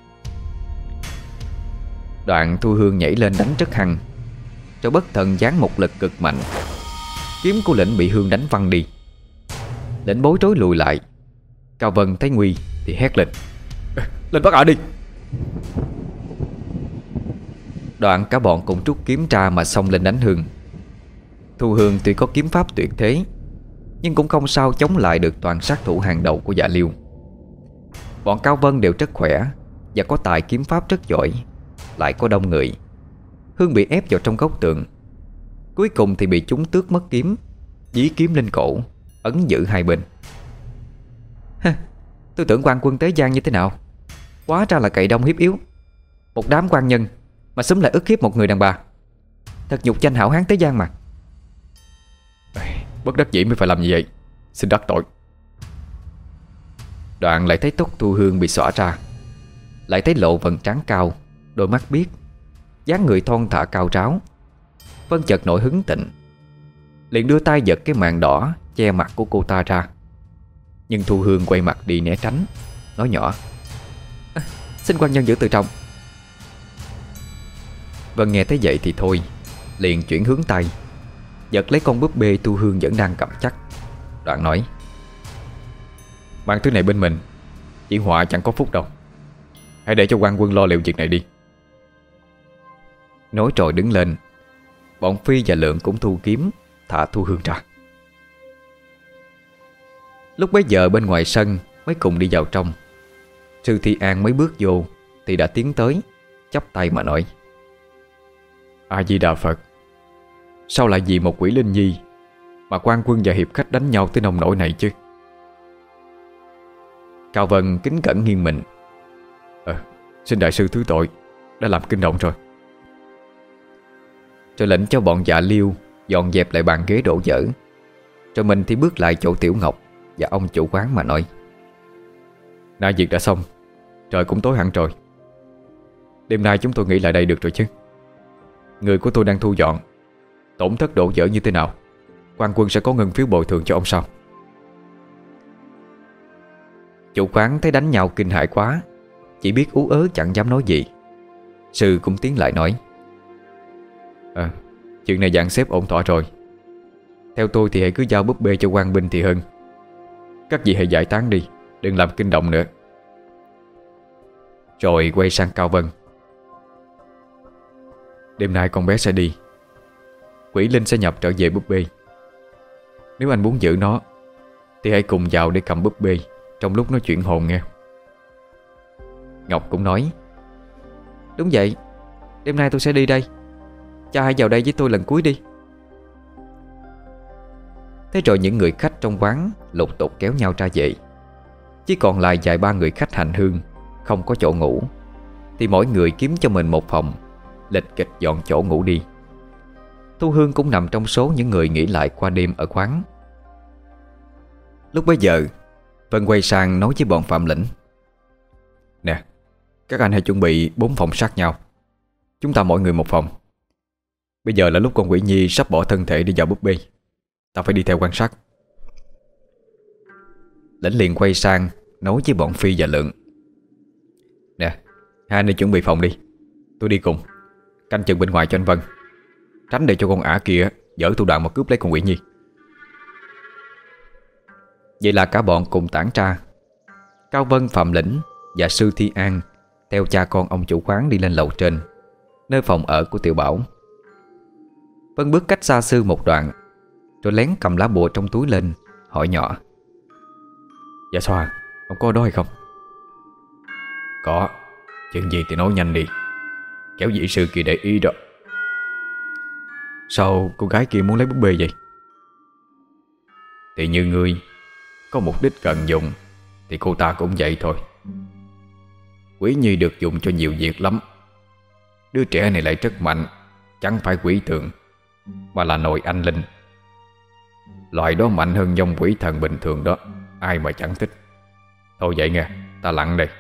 Đoạn Thu Hương nhảy lên đánh rất hăng, rồi bất thần giáng một lực cực mạnh. Kiếm của Lĩnh bị Hương đánh văng đi. Lĩnh bối rối lùi lại. Cao Vân thấy nguy thì hét lên: lên bắt ả đi. Đoạn cả bọn cùng rút kiếm ra mà xông lên đánh Hương. Thu Hương tuy có kiếm pháp tuyệt thế, nhưng cũng không sao chống lại được toàn sát thủ hàng đầu của dạ Liêu. Bọn Cao Vân đều rất khỏe và có tài kiếm pháp rất giỏi, lại có đông người. Hương bị ép vào trong góc tường, cuối cùng thì bị chúng tước mất kiếm, dí kiếm lên cổ, ấn giữ hai bên. Tôi tưởng quan quân tế gian như thế nào, hóa ra là cậy đông hiếp yếu. Một đám quan nhân mà xúm lại ức hiếp một người đàn bà, thật nhục danh hảo hán tế gian mà. Bất đắc dĩ mới phải làm như vậy, xin đắc tội. Đoạn lại thấy tóc Thu Hương bị xõa ra, lại thấy lộ vầng trán cao, đôi mắt biếc, dáng người thon thả cao ráo. Vân chợt nổi hứng tịnh, liền đưa tay giật cái màn đỏ che mặt của cô ta ra. Nhưng Thu Hương quay mặt đi né tránh, nói nhỏ: à, xin quan nhân giữ từ trọng. Vân nghe thấy vậy thì thôi, liền chuyển hướng tay, giật lấy con búp bê Thu Hương vẫn đang cầm chắc. Đoạn nói: mang thứ này bên mình, chỉ họa chẳng có phúc đâu. Hãy để cho quan quân lo liệu việc này đi. Nói rồi đứng lên. Bọn Phi và Lượng cũng thu kiếm, thả Thu Hương ra. Lúc bấy giờ bên ngoài sân mới cùng đi vào trong. Sư Thi An mới bước vô thì đã tiến tới, chắp tay mà nói: A Di Đà Phật. Sao lại vì một quỷ linh nhi mà quan quân và hiệp khách đánh nhau tới nông nỗi này chứ? Cao Vân kính cẩn nghiêng mình: Ờ, xin đại sư thứ tội, đã làm kinh động rồi. Rồi lệnh cho bọn dạ Liêu dọn dẹp lại bàn ghế đổ vỡ. Rồi mình thì bước lại chỗ Tiểu Ngọc và ông chủ quán mà nói: nay việc đã xong, trời cũng tối hẳn rồi. Đêm nay chúng tôi nghỉ lại đây được rồi chứ. Người của tôi đang thu dọn, tổn thất đổ vỡ như thế nào, quan quân sẽ có ngân phiếu bồi thường cho ông sau. Chủ quán thấy đánh nhau kinh hãi quá, chỉ biết ú ớ chẳng dám nói gì. Sư cũng tiến lại nói: À, chuyện này dàn xếp ổn thỏa rồi. Theo tôi thì hãy cứ giao búp bê cho quan binh thì hơn. Các vị hãy giải tán đi, đừng làm kinh động nữa. Rồi quay sang Cao Vân: đêm nay con bé sẽ đi, quỷ linh sẽ nhập trở về búp bê. Nếu anh muốn giữ nó thì hãy cùng vào để cầm búp bê trong lúc nó chuyển hồn nghe. Ngọc cũng nói: đúng vậy, đêm nay tôi sẽ đi đây. Cha hãy vào đây với tôi lần cuối đi. Thế rồi những người khách trong quán lục tục kéo nhau ra về. Chỉ còn lại vài ba người khách hành hương không có chỗ ngủ, thì mỗi người kiếm cho mình một phòng, lịch kịch dọn chỗ ngủ đi. Thu Hương cũng nằm trong số những người nghỉ lại qua đêm ở quán. Lúc bấy giờ, Vân quay sang nói với bọn Phạm Lĩnh: "Nè, các anh hãy chuẩn bị bốn phòng sát nhau. Chúng ta mỗi người một phòng. Bây giờ là lúc con quỷ nhi sắp bỏ thân thể đi vào búp bê. Ta phải đi theo quan sát." Lĩnh liền quay sang nói với bọn Phi và Lượng: "Nè, hai anh đi chuẩn bị phòng đi. Tôi đi cùng, canh chừng bên ngoài cho anh Vân, tránh để cho con ả kia dở thủ đoạn mà cướp lấy con quỷ nhi." Vậy là cả bọn cùng tản ra. Cao Vân, Phạm Lĩnh và Sư Thi An theo cha con ông chủ quán đi lên lầu trên, nơi phòng ở của Tiểu Bảo. Vân bước cách xa Sư một đoạn, rồi lén cầm lá bùa trong túi lên, hỏi nhỏ: "Dạ Xoa, ông có ở đó hay không?" "Có, chuyện gì thì nói nhanh đi, kéo dĩ sư kia để ý đó." "Sao cô gái kia muốn lấy búp bê vậy?" "Thì như ngươi có mục đích cần dùng thì cô ta cũng vậy thôi. Quỷ nhi được dùng cho nhiều việc lắm. Đứa trẻ này lại rất mạnh, chẳng phải quỷ tượng, mà là nội anh linh. Loại đó mạnh hơn dòng quỷ thần bình thường đó, ai mà chẳng thích. Thôi vậy nghe, ta lặng đây."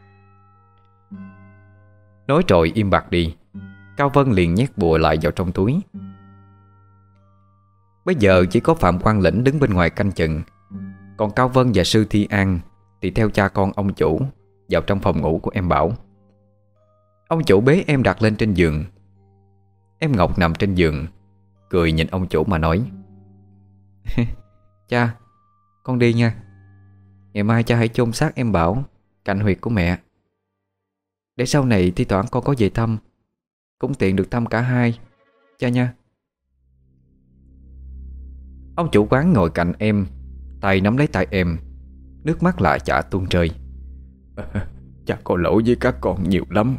Nói rồi im bặt đi. Cao Vân liền nhét bùa lại vào trong túi. Bây giờ chỉ có Phạm Quang Lĩnh đứng bên ngoài canh chừng, còn Cao Vân và Sư Thi An thì theo cha con ông chủ vào trong phòng ngủ của em Bảo. Ông chủ bế em đặt lên trên giường. Em Ngọc nằm trên giường, cười nhìn ông chủ mà nói: "Cha, con đi nha. Ngày mai cha hãy chôn xác em Bảo cạnh huyệt của mẹ, để sau này thi thoảng con có về thăm cũng tiện được thăm cả hai, cha nha." Ông chủ quán ngồi cạnh em, tay nắm lấy tay em, nước mắt lạ chả tuôn rơi. "Cha có lỗi với các con nhiều lắm."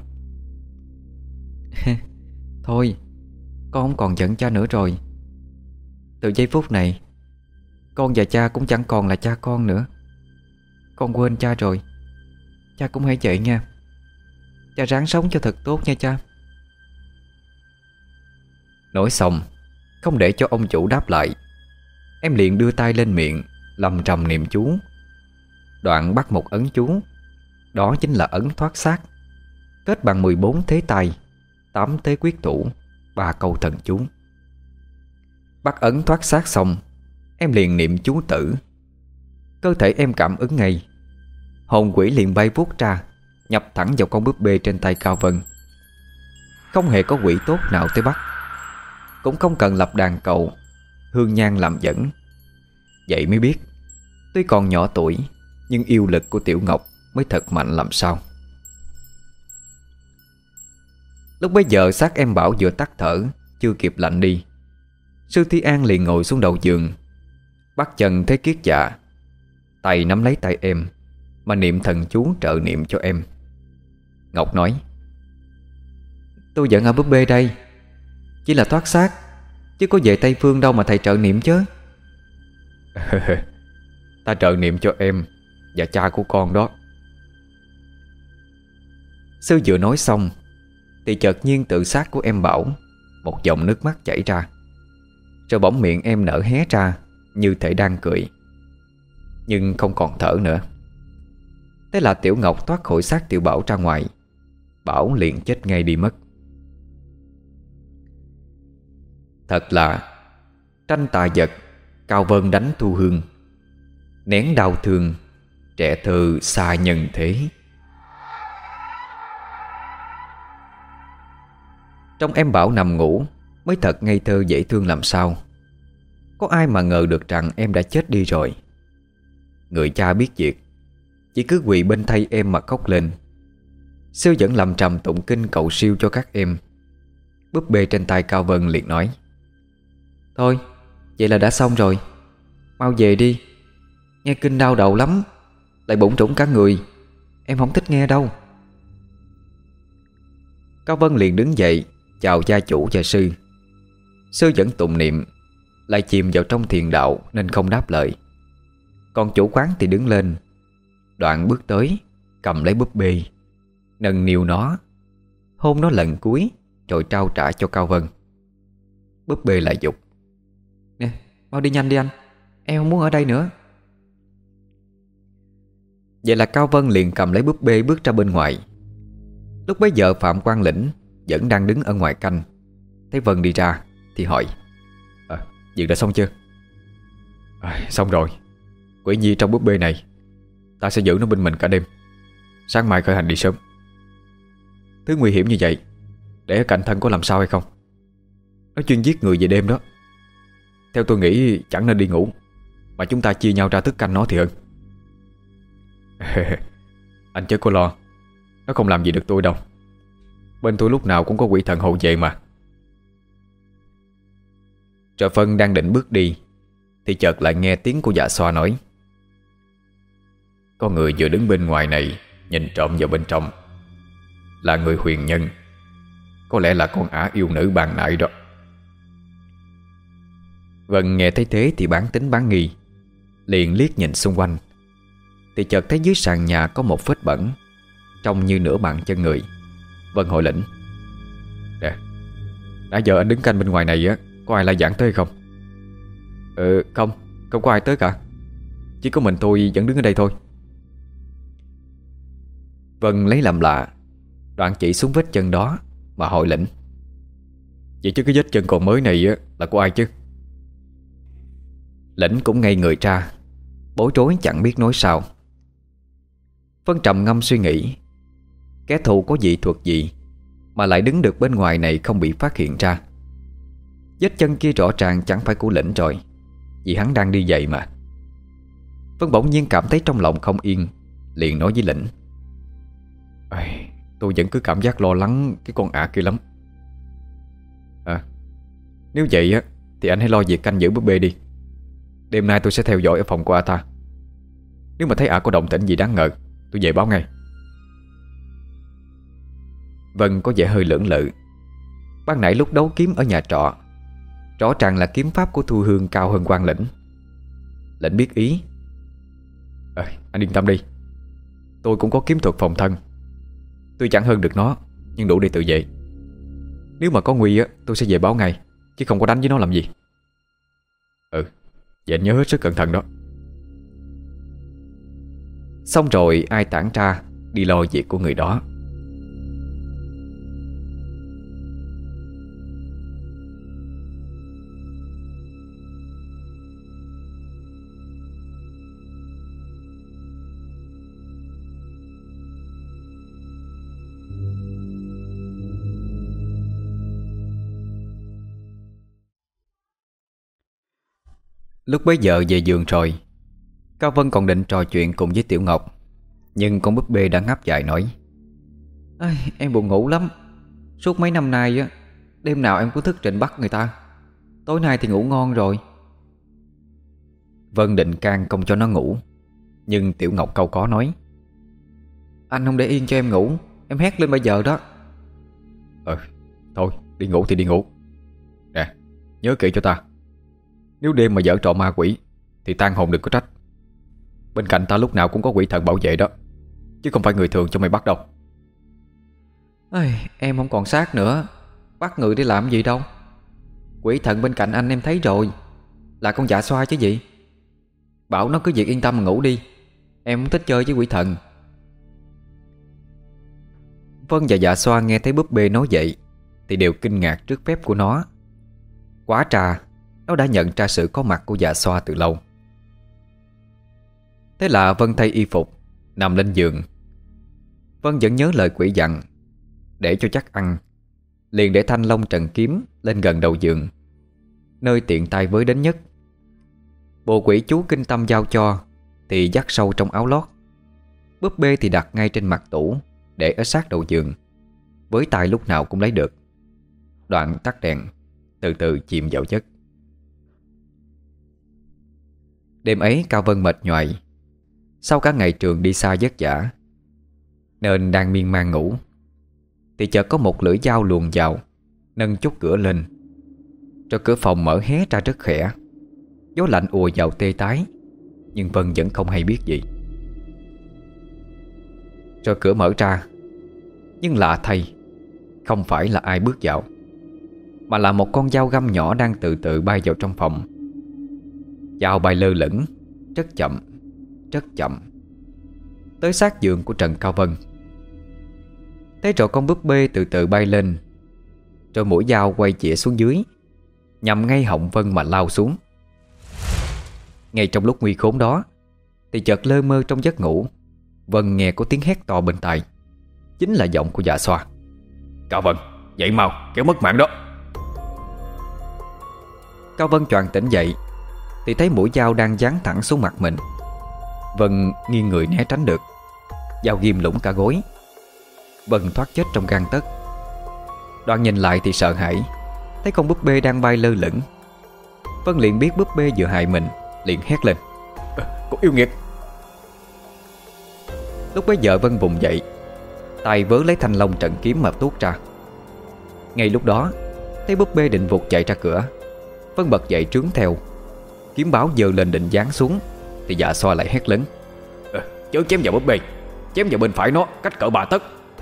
"Thôi, con không còn giận cha nữa rồi. Từ giây phút này, con và cha cũng chẳng còn là cha con nữa. Con quên cha rồi. Cha cũng hãy vậy nha. Cha ráng sống cho thật tốt nha cha." Nói xong, không để cho ông chủ đáp lại, em liền đưa tay lên miệng lầm rầm niệm chú. Đoạn bắt một ấn chú. Đó chính là ấn thoát xác, kết bằng mười bốn thế tay, tám thế quyết thủ, ba câu thần chú. Bắt ấn thoát xác xong, em liền niệm chú tử. Cơ thể em cảm ứng ngay. Hồn quỷ liền bay vút ra, nhập thẳng vào con búp bê trên tay Cao Vân. Không hề có quỷ tốt nào tới bắt, cũng không cần lập đàn cầu, hương nhang làm dẫn. Vậy mới biết, tuy còn nhỏ tuổi, nhưng yêu lực của Tiểu Ngọc mới thật mạnh làm sao. Lúc bấy giờ xác em Bảo vừa tắt thở, chưa kịp lạnh đi, Sư Thi An liền ngồi xuống đầu giường, bắt chân thấy kiết dạ, tay nắm lấy tay em mà niệm thần chú trợ niệm cho em. Ngọc nói: "Tôi vẫn ở búp bê đây, chỉ là thoát xác, chứ có về Tây Phương đâu mà thầy trợ niệm chứ." "Ta trợ niệm cho em và cha của con đó." Sư vừa nói xong thì chợt nhiên từ xác của em Bảo một dòng nước mắt chảy ra, rồi bỗng miệng em nở hé ra như thể đang cười, nhưng không còn thở nữa. Thế là Tiểu Ngọc thoát khỏi xác Tiểu Bảo ra ngoài. Bảo liền chết ngay đi mất. Thật là tranh tà vật, Cao Vân đánh Thu Hương, nén đau thương, trẻ thơ xa nhân thế. Trong em Bảo nằm ngủ mới thật ngây thơ dễ thương làm sao. Có ai mà ngờ được rằng em đã chết đi rồi. Người cha biết việc, chỉ cứ quỳ bên thay em mà khóc lên. Sư vẫn lầm trầm tụng kinh cầu siêu cho các em. Búp bê trên tay Cao Vân liền nói: "Thôi, vậy là đã xong rồi. Mau về đi. Nghe kinh đau đầu lắm, lại bụng trũng cả người. Em không thích nghe đâu." Cao Vân liền đứng dậy chào gia chủ và sư. Sư vẫn tụng niệm, lại chìm vào trong thiền đạo nên không đáp lời. Còn chủ quán thì đứng lên, Đoạn bước tới, cầm lấy búp bê, nâng niu nó, hôn nó lần cuối, rồi trao trả cho Cao Vân. Búp bê lại dục: "Nè, mau đi nhanh đi anh, em không muốn ở đây nữa." Vậy là Cao Vân liền cầm lấy búp bê bước ra bên ngoài. Lúc bấy giờ Phạm Quang Lĩnh vẫn đang đứng ở ngoài canh. Thấy Vân đi ra thì hỏi: à, "Việc đã xong chưa?" à, Xong rồi. Quỷ nhi trong búp bê này ta sẽ giữ nó bên mình cả đêm. Sáng mai khởi hành đi sớm. Thứ nguy hiểm như vậy để ở cạnh thân có làm sao hay không? Nó chuyên giết người về đêm đó. Theo tôi nghĩ chẳng nên đi ngủ, mà chúng ta chia nhau ra thức canh nó thì hơn. Anh chớ có lo, nó không làm gì được tôi đâu. Bên tôi lúc nào cũng có quỷ thần hộ vệ mà. Rồi Phân đang định bước đi thì chợt lại nghe tiếng của Dạ Xoa nói: "Có người vừa đứng bên ngoài này nhìn trộm vào bên trong. Là người huyền nhân. Có lẽ là con ả yêu nữ ban nãy đó." Vân nghe thấy thế thì bán tính bán nghi, liền liếc nhìn xung quanh thì chợt thấy dưới sàn nhà có một vết bẩn trông như nửa bàn chân người. Vân hỏi Lĩnh: "Nè, nãy giờ anh đứng canh bên ngoài này á, có ai lại giảng tới không?" Ừ không, không có ai tới cả. Chỉ có mình tôi vẫn đứng ở đây thôi." Vân lấy làm lạ, đoạn chỉ xuống vết chân đó mà hỏi Lĩnh: "Vậy chứ cái vết chân còn mới này á là của ai chứ?" Lĩnh cũng ngây người ra, bối rối chẳng biết nói sao. Vân trầm ngâm suy nghĩ, kẻ thù có dị thuật gì mà lại đứng được bên ngoài này không bị phát hiện ra. Vết chân kia rõ ràng chẳng phải của Lĩnh rồi, vì hắn đang đi giày mà. Vân bỗng nhiên cảm thấy trong lòng không yên, liền nói với Lĩnh: à, "Tôi vẫn cứ cảm giác lo lắng cái con ả kia lắm. À, nếu vậy á thì anh hãy lo việc canh giữ búp bê đi. Đêm nay tôi sẽ theo dõi ở phòng của ả ta. Nếu mà thấy ả có động tĩnh gì đáng ngờ, tôi về báo ngay." Vân có vẻ hơi lưỡng lự. Ban nãy lúc đấu kiếm ở nhà trọ, rõ ràng là kiếm pháp của Thu Hương cao hơn Quang Lĩnh. Lĩnh biết ý: à, "Anh yên tâm đi, tôi cũng có kiếm thuật phòng thân. Tôi chẳng hơn được nó, nhưng đủ để tự vệ. Nếu mà có nguy á, tôi sẽ về báo ngay, chứ không có đánh với nó làm gì." "Ừ, vậy anh nhớ hết sức cẩn thận đó." Xong rồi ai tản ra đi lo việc của người đó. Lúc bấy giờ về giường rồi, Cao Vân còn định trò chuyện cùng với Tiểu Ngọc, nhưng con búp bê đã ngáp dài nói: "Ai, em buồn ngủ lắm. Suốt mấy năm nay á, đêm nào em cũng thức trịnh bắt người ta. Tối nay thì ngủ ngon rồi." Vân định can không cho nó ngủ, nhưng Tiểu Ngọc câu có nói: "Anh không để yên cho em ngủ, em hét lên bây giờ đó." "Ừ, thôi đi ngủ thì đi ngủ. Nè, nhớ kỹ cho ta. Nếu đêm mà giở trò ma quỷ thì tan hồn đừng có trách. Bên cạnh ta lúc nào cũng có quỷ thần bảo vệ đó, chứ không phải người thường cho mày bắt đâu." Ai, em không còn xác nữa, bắt người để làm gì đâu. Quỷ thần bên cạnh anh em thấy rồi, là con Dạ Xoa chứ gì. Bảo nó cứ việc yên tâm mà ngủ đi, em không thích chơi với quỷ thần. Vân và Dạ Xoa nghe thấy búp bê nói vậy thì đều kinh ngạc trước phép của nó. Quá trà, nó đã nhận ra sự có mặt của Dạ Xoa từ lâu. Thế là Vân thay y phục, nằm lên giường. Vân vẫn nhớ lời quỷ dặn: để cho chắc ăn, liền để thanh long trần kiếm lên gần đầu giường, nơi tiện tay với đến nhất. Bộ quỷ chú kinh tâm giao cho thì dắt sâu trong áo lót. Búp bê thì đặt ngay trên mặt tủ, để ở sát đầu giường, với tay lúc nào cũng lấy được. Đoạn tắt đèn, từ từ chìm vào giấc. Đêm ấy Cao Vân mệt nhoài sau cả ngày trường đi xa vất vả, nên đang miên man ngủ thì chợt có một lưỡi dao luồn vào, nâng chốt cửa lên. Rồi cửa phòng mở hé ra rất khẽ. Gió lạnh ùa vào tê tái, nhưng Vân vẫn không hay biết gì. Rồi cửa mở ra. Nhưng lạ thay, không phải là ai bước vào, mà là một con dao găm nhỏ đang từ từ bay vào trong phòng. Dao bay lơ lửng, rất chậm, rất chậm, tới sát giường của Trần Cao Vân. Thế rồi con búp bê từ từ bay lên, rồi mũi dao quay chĩa xuống dưới, nhằm ngay họng Vân mà lao xuống. Ngay trong lúc nguy khốn đó, thì chợt lơ mơ trong giấc ngủ, Vân nghe có tiếng hét to bên tai. Chính là giọng của Dạ Xoa. Cao Vân, dậy mau, kéo mất mạng đó. Cao Vân choàng tỉnh dậy thì thấy mũi dao đang giáng thẳng xuống mặt mình. Vân nghiêng người né tránh được. Dao ghim lủng cả gối. Vân thoát chết trong gang tấc. Đoạn nhìn lại thì sợ hãi, thấy con búp bê đang bay lơ lửng. Vân liền biết búp bê vừa hại mình, liền hét lên: Cô yêu nghiệt! Lúc bấy giờ Vân vùng dậy, tay vớ lấy thanh long trận kiếm mà tuốt ra. Ngay lúc đó, thấy búp bê định vụt chạy ra cửa, Vân bật dậy trướng theo. Kiếm báo giơ lên định giáng xuống, thì Dạ Xoa lại hét lớn: à, Chớ chém vào búp bê, chém vào bên phải nó, cách cỡ ba tấc.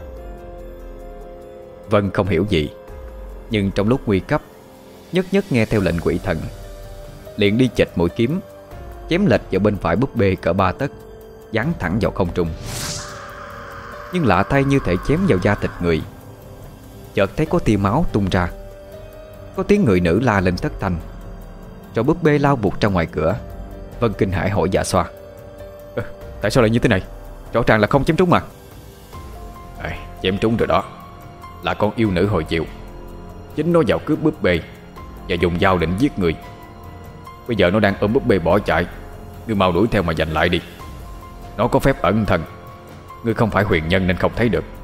Vân không hiểu gì, nhưng trong lúc nguy cấp, nhất nhất nghe theo lệnh quỷ thần, liền đi chệch mũi kiếm, chém lệch vào bên phải búp bê cỡ ba tấc, giáng thẳng vào không trung. Nhưng lạ thay, như thể chém vào da thịt người. Chợt thấy có tia máu tung ra, có tiếng người nữ la lên thất thanh, rồi búp bê lao vụt ra ngoài cửa. Vân kinh hãi hỏi Dạ Xoa: à, Tại sao lại như thế này? Rõ ràng là không chém trúng mà. à, Chém trúng rồi đó. Là con yêu nữ hồi chiều. Chính nó vào cướp búp bê và dùng dao định giết người. Bây giờ nó đang ôm búp bê bỏ chạy. Ngươi mau đuổi theo mà giành lại đi. Nó có phép ẩn thân. Ngươi không phải huyền nhân nên không thấy được.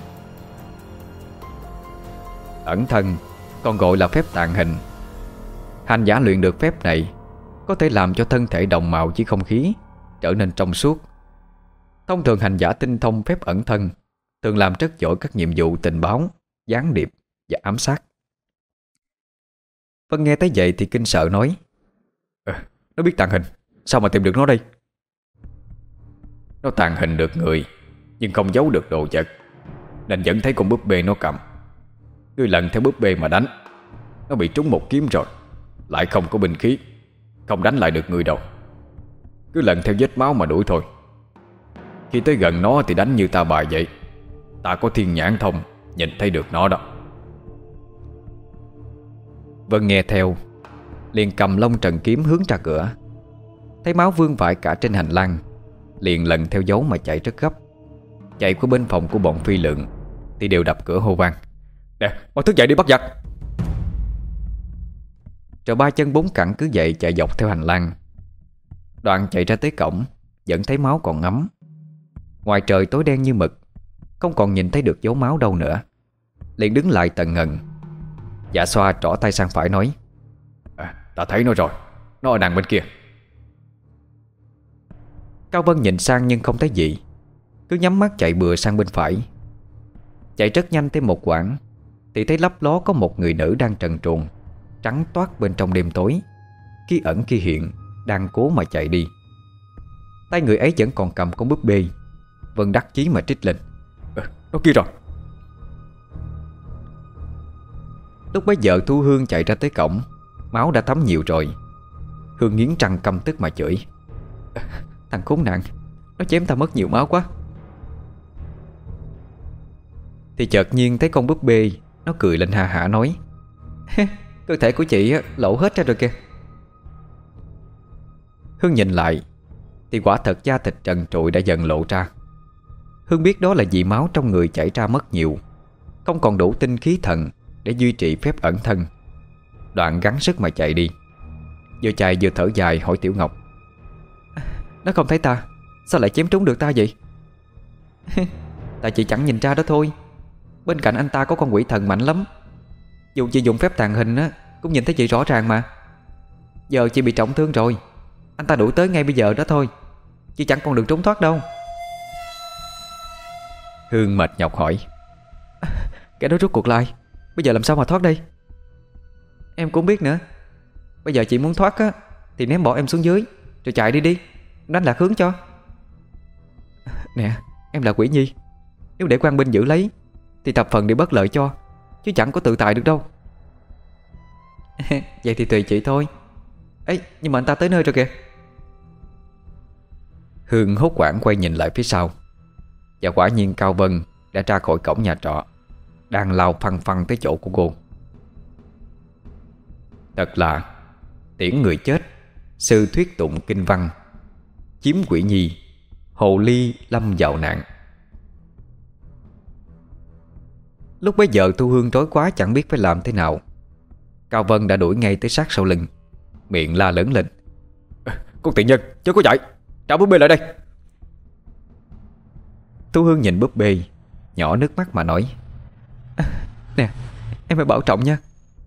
Ẩn thân còn gọi là phép tàng hình. Hành giả luyện được phép này có thể làm cho thân thể đồng màu với không khí trở nên trong suốt. Thông thường hành giả tinh thông phép ẩn thân thường làm rất giỏi các nhiệm vụ tình báo, gián điệp và ám sát. Vân nghe tới vậy thì kinh sợ nói: à, Nó biết tàng hình, sao mà tìm được nó đây? Nó tàng hình được người, nhưng không giấu được đồ vật, nên vẫn thấy con búp bê nó cầm. Ngươi lần theo búp bê mà đánh, nó bị trúng một kiếm rồi, lại không có binh khí, không đánh lại được người đâu. Cứ lần theo vết máu mà đuổi thôi. Khi tới gần nó thì đánh như ta bà vậy. Ta có thiên nhãn thông, nhìn thấy được nó đó. Vân nghe theo, liền cầm long trần kiếm hướng ra cửa. Thấy máu vương vãi cả trên hành lang, liền lần theo dấu mà chạy rất gấp. Chạy qua bên phòng của bọn phi lượng thì đều đập cửa hô vang: Nè, mau thức dậy đi bắt giặc! Rồi ba chân bốn cẳng cứ dậy chạy dọc theo hành lang. Đoạn chạy ra tới cổng, vẫn thấy máu còn ngấm. Ngoài trời tối đen như mực, không còn nhìn thấy được dấu máu đâu nữa. Liền đứng lại tần ngần. Dạ Xoa trỏ tay sang phải nói: à, Ta thấy nó rồi, nó ở đằng bên kia. Cao Vân nhìn sang nhưng không thấy gì, cứ nhắm mắt chạy bừa sang bên phải. Chạy rất nhanh thêm một quãng thì thấy lấp ló có một người nữ đang trần truồng, trắng toát bên trong đêm tối, khi ẩn khi hiện, đang cố mà chạy đi. Tay người ấy vẫn còn cầm con búp bê. Vân đắc chí mà trích lên: à, Nó kia rồi! Lúc bấy giờ Thu Hương chạy ra tới cổng, máu đã thấm nhiều rồi. Hương nghiến răng căm tức mà chửi: à, Thằng khốn nạn, nó chém ta mất nhiều máu quá. Thì chợt nhiên thấy con búp bê nó cười lên ha hả nói: Cơ thể của chị lộ hết ra rồi kìa. Hương nhìn lại thì quả thật da thịt trần trụi đã dần lộ ra. Hương biết đó là vì máu trong người chảy ra mất nhiều, không còn đủ tinh khí thần để duy trì phép ẩn thân. Đoạn gắng sức mà chạy đi. Vừa chạy vừa thở dài hỏi Tiểu Ngọc: Nó không thấy ta, sao lại chém trúng được ta vậy? Tại chị chẳng nhìn ra đó thôi. Bên cạnh anh ta có con quỷ thần mạnh lắm. Dù chị dùng phép tàng hình á, cũng nhìn thấy chị rõ ràng mà. Giờ chị bị trọng thương rồi, anh ta đuổi tới ngay bây giờ đó thôi. Chị chẳng còn đường trốn thoát đâu. Hương mệt nhọc hỏi: Kẻ đó rút cuộc lại, bây giờ làm sao mà thoát đây? Em cũng biết nữa. Bây giờ chị muốn thoát á thì ném bỏ em xuống dưới rồi chạy đi đi, đánh lạc hướng cho. Nè, em là Quỷ Nhi, Nếu để quan binh giữ lấy thì thập phần đều bất lợi cho, chứ chẳng có tự tại được đâu. Vậy thì tùy chị thôi. Ấy, nhưng mà anh ta tới nơi rồi kìa. Hương hốt hoảng quay nhìn lại phía sau, và quả nhiên Cao Vân đã ra khỏi cổng nhà trọ, đang lao phăng phăng tới chỗ của cô. Thật là tiễn người chết, sư thuyết tụng kinh văn, chiếm quỷ nhi, hồ ly lâm vào nạn. Lúc bấy giờ Thu Hương rối quá chẳng biết phải làm thế nào. Cao Vân đã đuổi ngay tới sát sau lưng, miệng la lớn lên: Con tiện nhân, chớ có chạy, trả búp bê lại đây. Thu Hương nhìn búp bê, nhỏ nước mắt mà nói: à, Nè, em phải bảo trọng nha.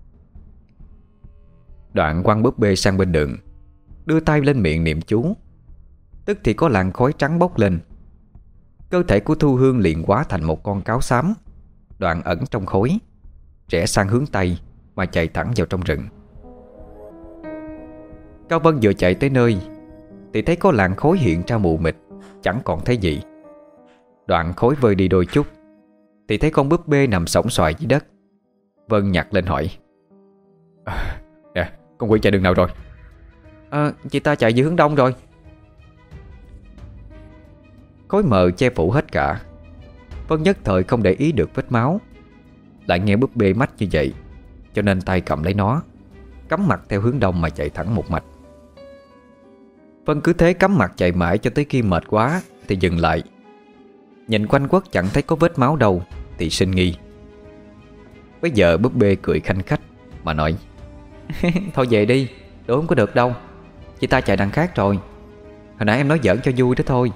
Đoạn quăng búp bê sang bên đường, đưa tay lên miệng niệm chú. Tức thì có làn khói trắng bốc lên. Cơ thể của Thu Hương liền hóa thành một con cáo xám, đoạn ẩn trong khói, rẽ sang hướng Tây mà chạy thẳng vào trong rừng. Cao Vân vừa chạy tới nơi thì thấy có làn khói hiện ra mù mịt, chẳng còn thấy gì. Đoạn khói vơi đi đôi chút thì thấy con búp bê nằm sõng xoài dưới đất. Vân nhặt lên hỏi: à, Nè, con quỷ chạy đường nào rồi? À, chị ta chạy về hướng đông rồi. Khói mờ che phủ hết cả. Vân nhất thời không để ý được vết máu, lại nghe búp bê mách như vậy, cho nên tay cầm lấy nó, cắm mặt theo hướng đông mà chạy thẳng một mạch. Vân cứ thế cắm mặt chạy mãi cho tới khi mệt quá thì dừng lại. Nhìn quanh quất chẳng thấy có vết máu đâu thì sinh nghi. Bây giờ búp bê cười khanh khách mà nói: Thôi về đi, đuổi không có được đâu, chị ta chạy đằng khác rồi. Hồi nãy em nói giỡn cho vui đó thôi.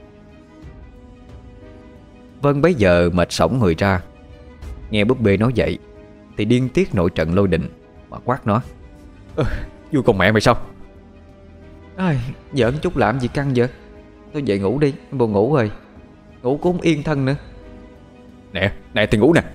Vân bấy giờ mệt sõng người ra, nghe búp bê nói vậy thì điên tiết nội trận lôi đình mà quát nó: à, Vui con mẹ mày sao? Ai, giỡn chút làm gì căng vậy? Tôi về ngủ đi, em buồn ngủ rồi. Ngủ cũng không yên thân nữa. Nè, nè thì ngủ nè.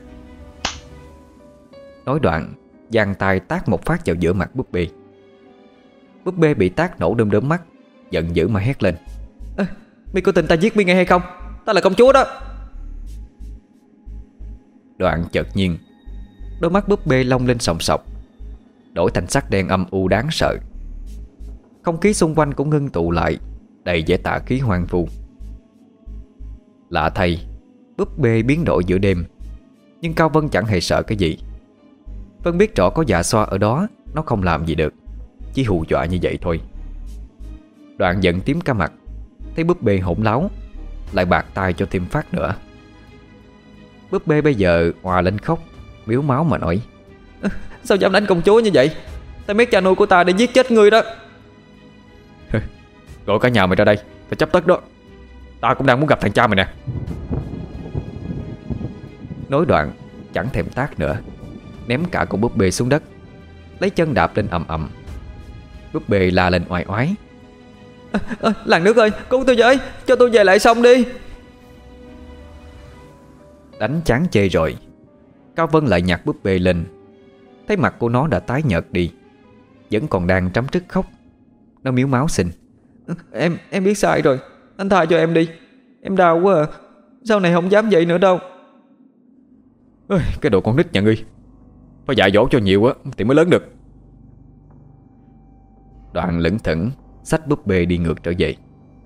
Nói đoạn giang tay tát một phát vào giữa mặt búp bê. Búp bê bị tát nổ đom đóm mắt, giận dữ mà hét lên: à, mi có tin ta giết mi nghe hay không? Ta là công chúa đó. Đoạn chợt nhiên, đôi mắt búp bê long lên sòng sọc, đổi thành sắc đen âm u đáng sợ. Không khí xung quanh cũng ngưng tụ lại, đầy vẻ tà khí hoang vu. Lạ thay, búp bê biến đổi giữa đêm, nhưng Cao Vân chẳng hề sợ cái gì. Vân biết rõ có dạ xoa ở đó, nó không làm gì được, chỉ hù dọa như vậy thôi. Đoạn giận tím cả mặt, thấy búp bê hỗn láo, lại bạc tay cho thêm phát nữa. Búp bê bây giờ hòa lên khóc, miếu máu mà nói: à, sao dám đánh công chúa như vậy? Ta biết cha nuôi của ta để giết chết ngươi đó. Gọi cả nhà mày ra đây, tao chấp tất đó. Ta cũng đang muốn gặp thằng cha mày nè. Nói đoạn chẳng thèm tác nữa, ném cả con búp bê xuống đất, lấy chân đạp lên ầm ầm. Búp bê la lên oai oái: à, à, làng nước ơi, cứu tôi với, cho tôi về lại xong đi. Đánh chán chê rồi, Cao Vân lại nhặt búp bê lên. Thấy mặt của nó đã tái nhợt đi, vẫn còn đang trắm trức khóc. Nó miếu máu xin: Em em biết sai rồi, anh tha cho em đi. Em đau quá à, sau này không dám vậy nữa đâu. Ôi, cái đồ con nít nhà ngươi, phải dạy dỗ cho nhiều á thì mới lớn được. Đoạn lững thững xách búp bê đi ngược trở về.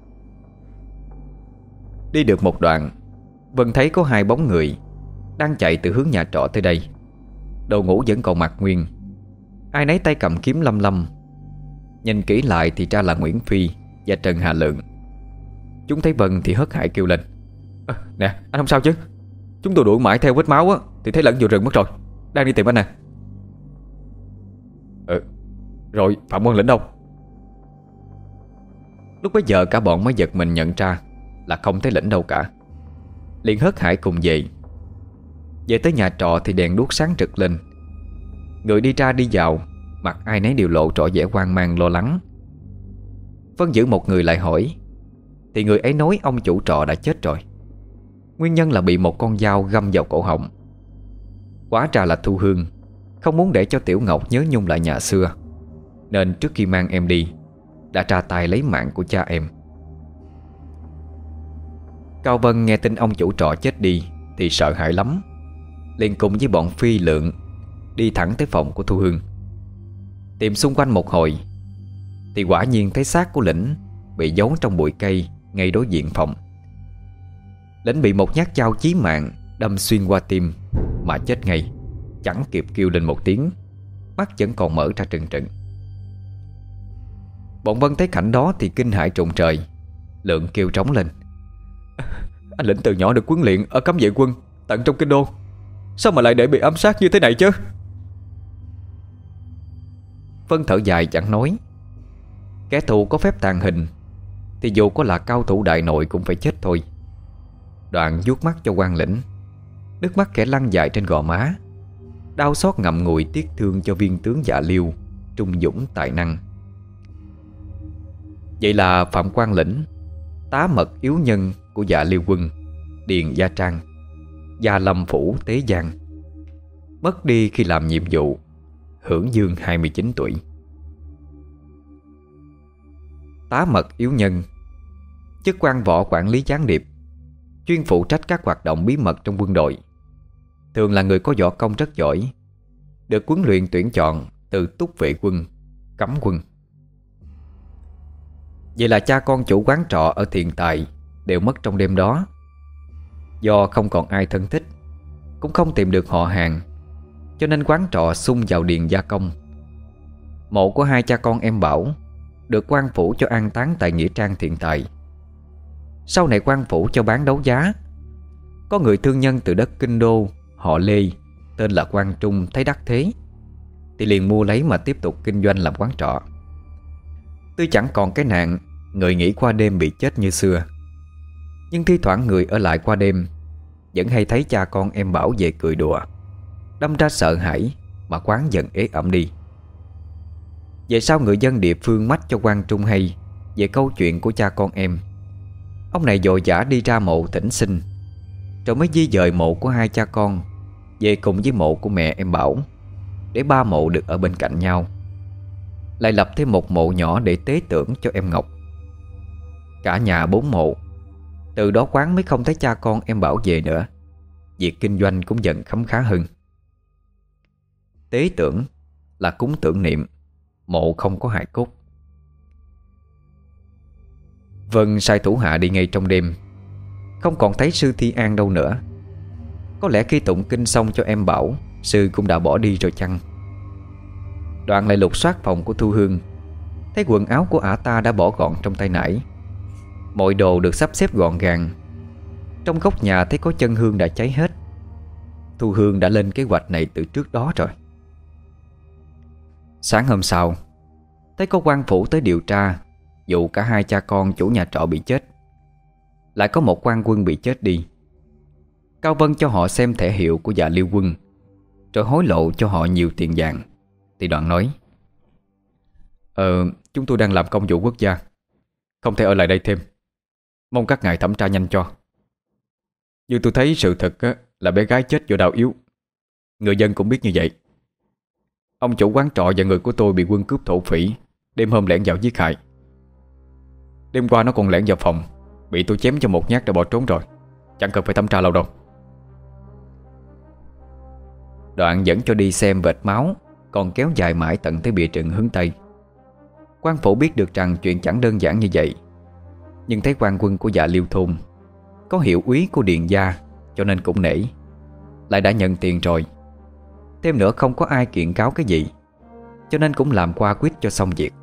Đi được một đoạn, Vân thấy có hai bóng người đang chạy từ hướng nhà trọ tới đây. Đồ ngủ vẫn còn mặc nguyên, ai nấy tay cầm kiếm lăm lăm. Nhìn kỹ lại thì ra là Nguyễn Phi và Trần Hà Lượng. Chúng thấy Vân thì hớt hải kêu lên: à, Nè, anh không sao chứ? Chúng tôi đuổi mãi theo vết máu á thì thấy lẫn vào rừng mất rồi, đang đi tìm anh nè. Ừ, rồi Phạm Quân Lĩnh đâu? Lúc bấy giờ cả bọn mới giật mình nhận ra là không thấy Lĩnh đâu cả, liền hớt hải cùng về. Về tới nhà trọ thì đèn đuốc sáng trực lên. Người đi ra đi vào, mặt ai nấy đều lộ rõ vẻ hoang mang lo lắng. Vân giữ một người lại hỏi, thì người ấy nói ông chủ trọ đã chết rồi. Nguyên nhân là bị một con dao găm vào cổ họng. Hóa ra là Thu Hương không muốn để cho Tiểu Ngọc nhớ nhung lại nhà xưa, nên trước khi mang em đi đã ra tay lấy mạng của cha em. Cao Vân nghe tin ông chủ trọ chết đi thì sợ hãi lắm, liền cùng với bọn Phi Lượng đi thẳng tới phòng của Thu Hương. Tìm xung quanh một hồi thì quả nhiên thấy xác của Lĩnh bị giấu trong bụi cây ngay đối diện phòng. Lĩnh bị một nhát dao chí mạng đâm xuyên qua tim mà chết ngay, chẳng kịp kêu lên một tiếng, mắt vẫn còn mở ra trừng trừng. Bọn Vân thấy cảnh đó thì kinh hãi trụng trời. Lượng kêu trống lên: Anh Lĩnh từ nhỏ được huấn luyện ở cấm vệ quân tận trong kinh đô, sao mà lại để bị ám sát như thế này chứ? Vân thở dài chẳng nói. Kẻ thù có phép tàn hình thì dù có là cao thủ đại nội cũng phải chết thôi. Đoạn vuốt mắt cho Quang Lĩnh, nước mắt kẻ lăn dài trên gò má, đau xót ngậm ngùi tiếc thương cho viên tướng Dạ Liêu trung dũng tài năng. Vậy là Phạm Quang Lĩnh, tá mật yếu nhân của Dạ Liêu quân, Điền Gia Trang, Gia Lâm Phủ Tế Giang, mất đi khi làm nhiệm vụ, hưởng dương hai mươi chín tuổi. Tá mật yếu nhân, chức quan võ quản lý gián điệp, chuyên phụ trách các hoạt động bí mật trong quân đội. Thường là người có võ công rất giỏi, được huấn luyện tuyển chọn từ túc vệ quân, cấm quân. Vậy là cha con chủ quán trọ ở Thiện Tài đều mất trong đêm đó. Do không còn ai thân thích, cũng không tìm được họ hàng, cho nên quán trọ xung vào Điền Gia Công. Mộ của hai cha con em Bảo được quan phủ cho an táng tại nghĩa trang Thiện Tài. Sau này quan phủ cho bán đấu giá. Có người thương nhân từ đất Kinh Đô họ Lê tên là Quang Trung thấy đắc thế thì liền mua lấy mà tiếp tục kinh doanh làm quán trọ. Tuy chẳng còn cái nạn người nghỉ qua đêm bị chết như xưa, nhưng thi thoảng người ở lại qua đêm vẫn hay thấy cha con em Bảo về cười đùa, đâm ra sợ hãi mà quán dần ế ẩm đi. Về sau người dân địa phương mách cho Quang Trung hay về câu chuyện của cha con em. Ông này vội vã đi ra mộ thỉnh xin, rồi mới di dời mộ của hai cha con về cùng với mộ của mẹ em Bảo, để ba mộ được ở bên cạnh nhau. Lại lập thêm một mộ nhỏ để tế tưởng cho em Ngọc. Cả nhà bốn mộ. Từ đó quán mới không thấy cha con em Bảo về nữa. Việc kinh doanh cũng dần khấm khá hơn. Tế tưởng là cúng tưởng niệm, mộ không có hài cốt. Vân sai thủ hạ đi ngay trong đêm, không còn thấy sư Thi An đâu nữa. Có lẽ khi tụng kinh xong cho em Bảo, sư cũng đã bỏ đi rồi chăng. Đoạn lại lục soát phòng của Thu Hương, thấy quần áo của ả ta đã bỏ gọn trong tay nải. Mọi đồ được sắp xếp gọn gàng. Trong góc nhà thấy có chân hương đã cháy hết. Thu Hương đã lên kế hoạch này từ trước đó rồi. Sáng hôm sau, thấy có quan phủ tới điều tra vụ cả hai cha con chủ nhà trọ bị chết. Lại có một quan quân bị chết đi. Cao Vân cho họ xem thẻ hiệu của Dạ Liêu quân, rồi hối lộ cho họ nhiều tiền vàng. Thì đoạn nói: Ờ, chúng tôi đang làm công vụ quốc gia, không thể ở lại đây thêm. Mong các ngài thẩm tra nhanh cho. Như tôi thấy sự thật á, là bé gái chết do đau yếu. Người dân cũng biết như vậy. Ông chủ quán trọ và người của tôi bị quân cướp thổ phỉ đêm hôm lẻn vào giết hại. Đêm qua nó còn lẻn vào phòng, bị tôi chém cho một nhát đã bỏ trốn rồi. Chẳng cần phải thẩm tra lâu đâu. Đoạn dẫn cho đi xem vệt máu còn kéo dài mãi tận tới bìa rừng hướng Tây. Quan phủ biết được rằng chuyện chẳng đơn giản như vậy, nhưng thấy quan quân của Dạ Liêu thôn có hiệu úy của Điền gia, cho nên cũng nể. Lại đã nhận tiền rồi, thêm nữa không có ai kiện cáo cái gì, cho nên cũng làm qua quyết cho xong việc.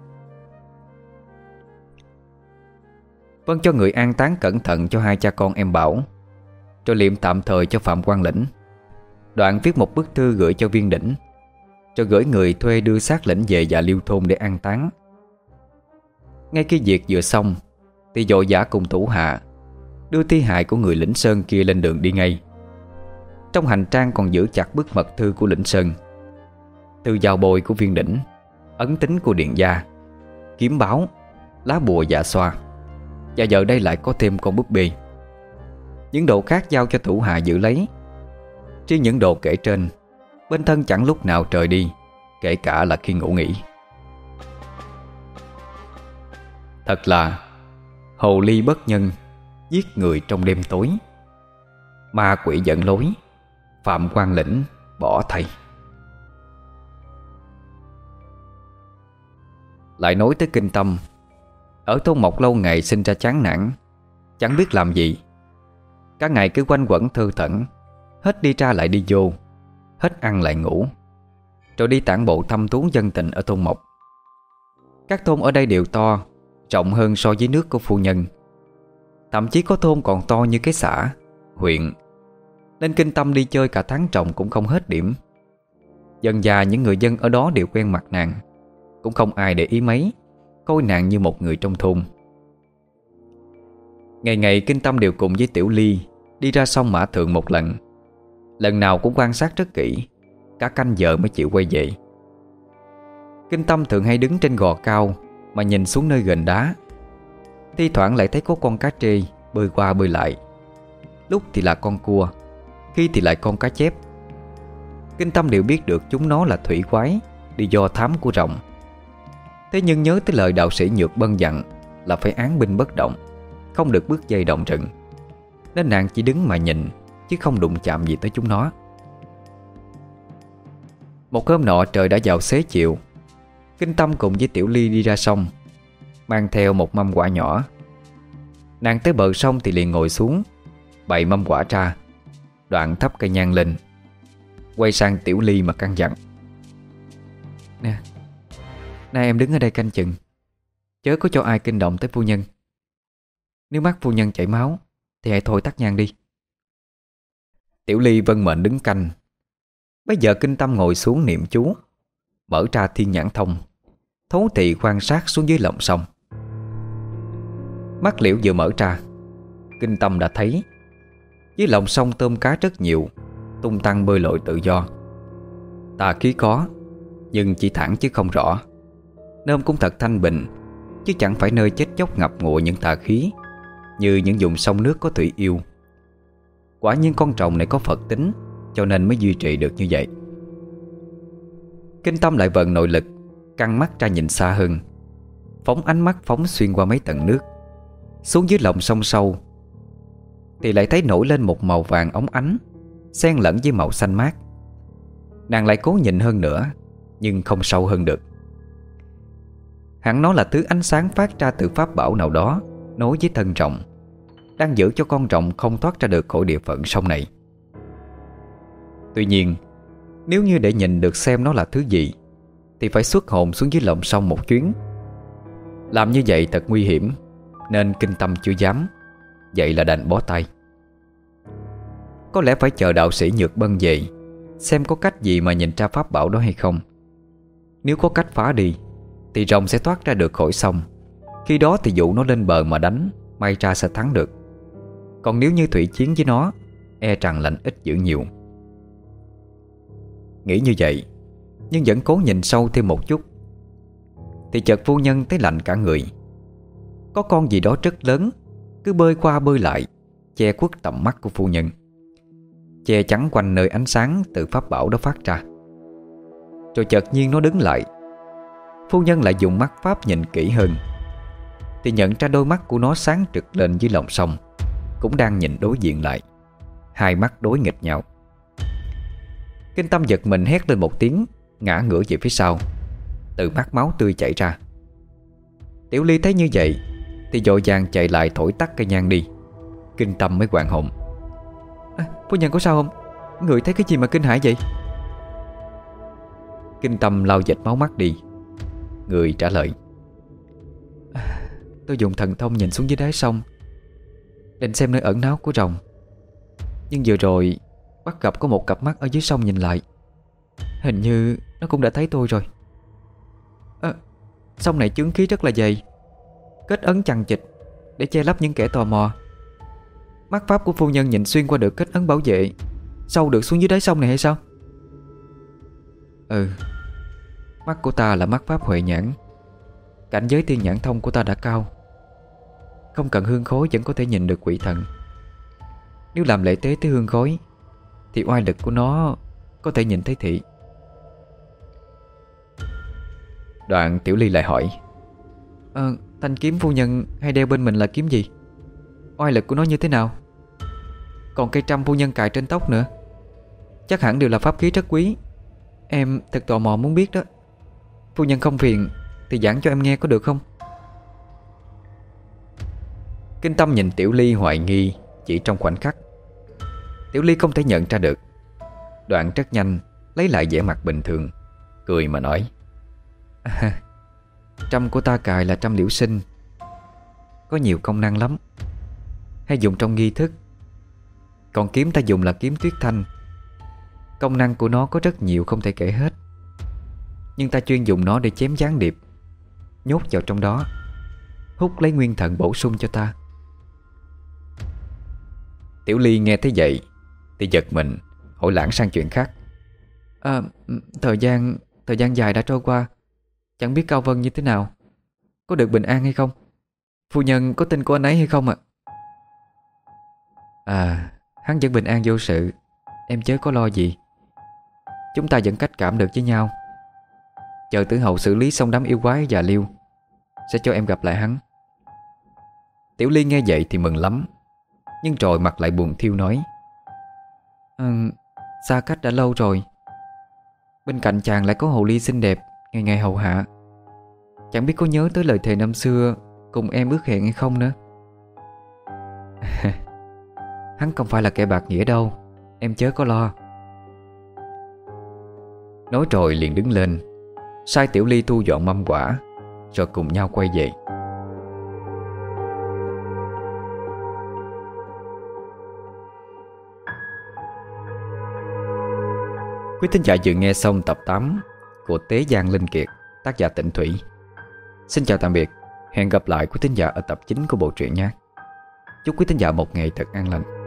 Vân cho người an táng cẩn thận cho hai cha con em Bảo, rồi liệm tạm thời cho Phạm Quang Lĩnh. Đoạn viết một bức thư gửi cho Viên Đỉnh, rồi gửi người thuê đưa xác Lĩnh về Dạ Liêu thôn để an táng. Ngay khi việc vừa xong thì vội vã cùng thủ hạ đưa thi hài của người Lĩnh Sơn kia lên đường đi ngay. Trong hành trang còn giữ chặt bức mật thư của Lĩnh Sơn, thư giao bồi của Viên Đỉnh, ấn tín của Điền gia, kiếm báo, lá bùa dạ xoa, và giờ đây lại có thêm con búp bê. Những đồ khác giao cho thủ hạ giữ lấy. Riêng những đồ kể trên, bên thân chẳng lúc nào trời đi, kể cả là khi ngủ nghỉ. Thật là hồ ly bất nhân, giết người trong đêm tối. Ma quỷ giận lối, Phạm Quan Lĩnh bỏ thầy. Lại nói tới Kinh Tâm. Ở thôn Mộc lâu ngày sinh ra chán nản, chẳng biết làm gì. Cả ngày cứ quanh quẩn thơ thẩn, hết đi ra lại đi vô, hết ăn lại ngủ, rồi đi tản bộ thăm thú dân tình ở thôn Mộc. Các thôn ở đây đều to, rộng hơn so với nước của phu nhân. Thậm chí có thôn còn to như cái xã, huyện. Nên Kinh Tâm đi chơi cả tháng trồng cũng không hết điểm. Dần dà những người dân ở đó đều quen mặt nàng, cũng không ai để ý mấy, coi nàng như một người trong thôn. Ngày ngày Kinh Tâm đều cùng với Tiểu Ly đi ra sông Mã Thượng một lần. Lần nào cũng quan sát rất kỹ, cả canh giờ mới chịu quay về. Kinh Tâm thường hay đứng trên gò cao mà nhìn xuống nơi gần đá. Thi thoảng lại thấy có con cá trê bơi qua bơi lại, lúc thì là con cua, khi thì lại con cá chép. Kinh Tâm đều biết được chúng nó là thủy quái đi do thám của rồng. Thế nhưng nhớ tới lời đạo sĩ Nhược Bân dặn là phải án binh bất động, không được bước dây động rừng, nên nàng chỉ đứng mà nhìn, chứ không đụng chạm gì tới chúng nó. Một hôm nọ trời đã vào xế chiều, Kinh Tâm cùng với Tiểu Ly đi ra sông, mang theo một mâm quả nhỏ. Nàng tới bờ sông thì liền ngồi xuống, bày mâm quả ra, đoạn thắp cây nhang lên, quay sang Tiểu Ly mà căn dặn: "Nè, nay em đứng ở đây canh chừng, chớ có cho ai kinh động tới phu nhân. Nếu mắt phu nhân chảy máu thì hãy thôi tắt nhang đi." Tiểu Ly vâng mệnh đứng canh. Bây giờ Kinh Tâm ngồi xuống niệm chú, mở ra thiên nhãn thông, thấu thị quan sát xuống dưới lòng sông. Mắt liễu vừa mở ra, Kinh Tâm đã thấy dưới lòng sông tôm cá rất nhiều, tung tăng bơi lội tự do. Tà khí có, nhưng chỉ thẳng chứ không rõ. Nôm cũng thật thanh bình, chứ chẳng phải nơi chết chóc ngập ngụa những tà khí như những vùng sông nước có thủy yêu. Quả nhiên con trồng này có Phật tính, cho nên mới duy trì được như vậy. Kinh Tâm lại vận nội lực, căng mắt ra nhìn xa hơn, phóng ánh mắt phóng xuyên qua mấy tầng nước xuống dưới lòng sông sâu, thì lại thấy nổi lên một màu vàng óng ánh, xen lẫn với màu xanh mát. Nàng lại cố nhìn hơn nữa, nhưng không sâu hơn được. Hẳn nó là thứ ánh sáng phát ra từ pháp bảo nào đó nối với thân rồng, đang giữ cho con rồng không thoát ra được khỏi địa phận sông này. Tuy nhiên, nếu như để nhìn được xem nó là thứ gì thì phải xuất hồn xuống dưới lòng sông một chuyến. Làm như vậy thật nguy hiểm, nên Kinh Tâm chưa dám, vậy là đành bó tay. Có lẽ phải chờ đạo sĩ Nhược Bân về, xem có cách gì mà nhìn ra pháp bảo đó hay không. Nếu có cách phá đi thì rồng sẽ thoát ra được khỏi sông. Khi đó thì dụ nó lên bờ mà đánh, may ra sẽ thắng được. Còn nếu như thủy chiến với nó, e rằng lạnh ít dữ nhiều. Nghĩ như vậy, nhưng vẫn cố nhìn sâu thêm một chút, thì chợt phu nhân thấy lạnh cả người. Có con gì đó rất lớn cứ bơi qua bơi lại, che khuất tầm mắt của phu nhân, che chắn quanh nơi ánh sáng từ pháp bảo đó phát ra. Rồi chợt nhiên nó đứng lại. Phu nhân lại dùng mắt pháp nhìn kỹ hơn, thì nhận ra đôi mắt của nó sáng rực lên dưới lòng sông, cũng đang nhìn đối diện lại. Hai mắt đối nghịch nhau. Kinh Tâm giật mình hét lên một tiếng, ngã ngửa về phía sau, từ mắt máu tươi chảy ra. Tiểu Ly thấy như vậy thì vội vàng chạy lại thổi tắt cây nhang đi. Kinh Tâm mới hoàn hồn: à, "Phu nhân có sao không? Người thấy cái gì mà kinh hãi vậy?" Kinh Tâm lau vệt máu mắt đi, người trả lời: à, "Tôi dùng thần thông nhìn xuống dưới đáy sông, định xem nơi ẩn náu của rồng. Nhưng vừa rồi bắt gặp có một cặp mắt ở dưới sông nhìn lại. Hình như nó cũng đã thấy tôi rồi. à, Sông này chướng khí rất là dày, kết ấn chằng chịt để che lấp những kẻ tò mò. Mắt pháp của phu nhân nhìn xuyên qua được kết ấn bảo vệ, sâu được xuống dưới đáy sông này hay sao?" "Ừ, mắt của ta là mắt pháp huệ nhãn. Cảnh giới tiên nhãn thông của ta đã cao, không cần hương khói vẫn có thể nhìn được quỷ thần. Nếu làm lễ tế tới hương khói thì oai lực của nó có thể nhìn thấy thị." Đoạn Tiểu Ly lại hỏi: ờ, "Thanh kiếm phu nhân hay đeo bên mình là kiếm gì? Oai lực của nó như thế nào? Còn cây trăm phu nhân cài trên tóc nữa, chắc hẳn đều là pháp khí rất quý. Em thật tò mò muốn biết đó. Phu nhân không phiền thì giảng cho em nghe có được không? Kinh Tâm nhìn Tiểu Ly hoài nghi chỉ trong khoảnh khắc. Tiểu Ly không thể nhận ra được. Đoạn rất nhanh lấy lại vẻ mặt bình thường, cười mà nói: à, trăm của ta cài là trăm liễu sinh, có nhiều công năng lắm, hay dùng trong nghi thức. Còn kiếm ta dùng là kiếm tuyết thanh. Công năng của nó có rất nhiều không thể kể hết, nhưng ta chuyên dùng nó để chém gián điệp, nhốt vào trong đó, hút lấy nguyên thần bổ sung cho ta. Tiểu Ly nghe thấy vậy thì giật mình, hỏi lảng sang chuyện khác: à, Thời gian Thời gian dài đã trôi qua, chẳng biết Cao Vân như thế nào, có được bình an hay không? Phu nhân có tin của anh ấy hay không ạ? À, hắn vẫn bình an vô sự, em chớ có lo gì. Chúng ta vẫn cách cảm được với nhau. Chờ Tử Hậu xử lý xong đám yêu quái già Liêu, sẽ cho em gặp lại hắn. Tiểu Ly nghe vậy thì mừng lắm, nhưng rồi mặt lại buồn thiêu nói: à, xa cách đã lâu rồi, bên cạnh chàng lại có hồ ly xinh đẹp ngày ngày hầu hạ. Chẳng biết có nhớ tới lời thề năm xưa cùng em ước hẹn hay không nữa. Hắn không phải là kẻ bạc nghĩa đâu, em chớ có lo. Nói rồi liền đứng lên, sai Tiểu Ly thu dọn mâm quả, rồi cùng nhau quay về. Quý thính giả vừa nghe xong tập tám của Tế Giang Linh Kiệt, tác giả Tĩnh Thủy. Xin chào tạm biệt, hẹn gặp lại quý thính giả ở tập chín của bộ truyện nhé. Chúc quý thính giả một ngày thật an lành.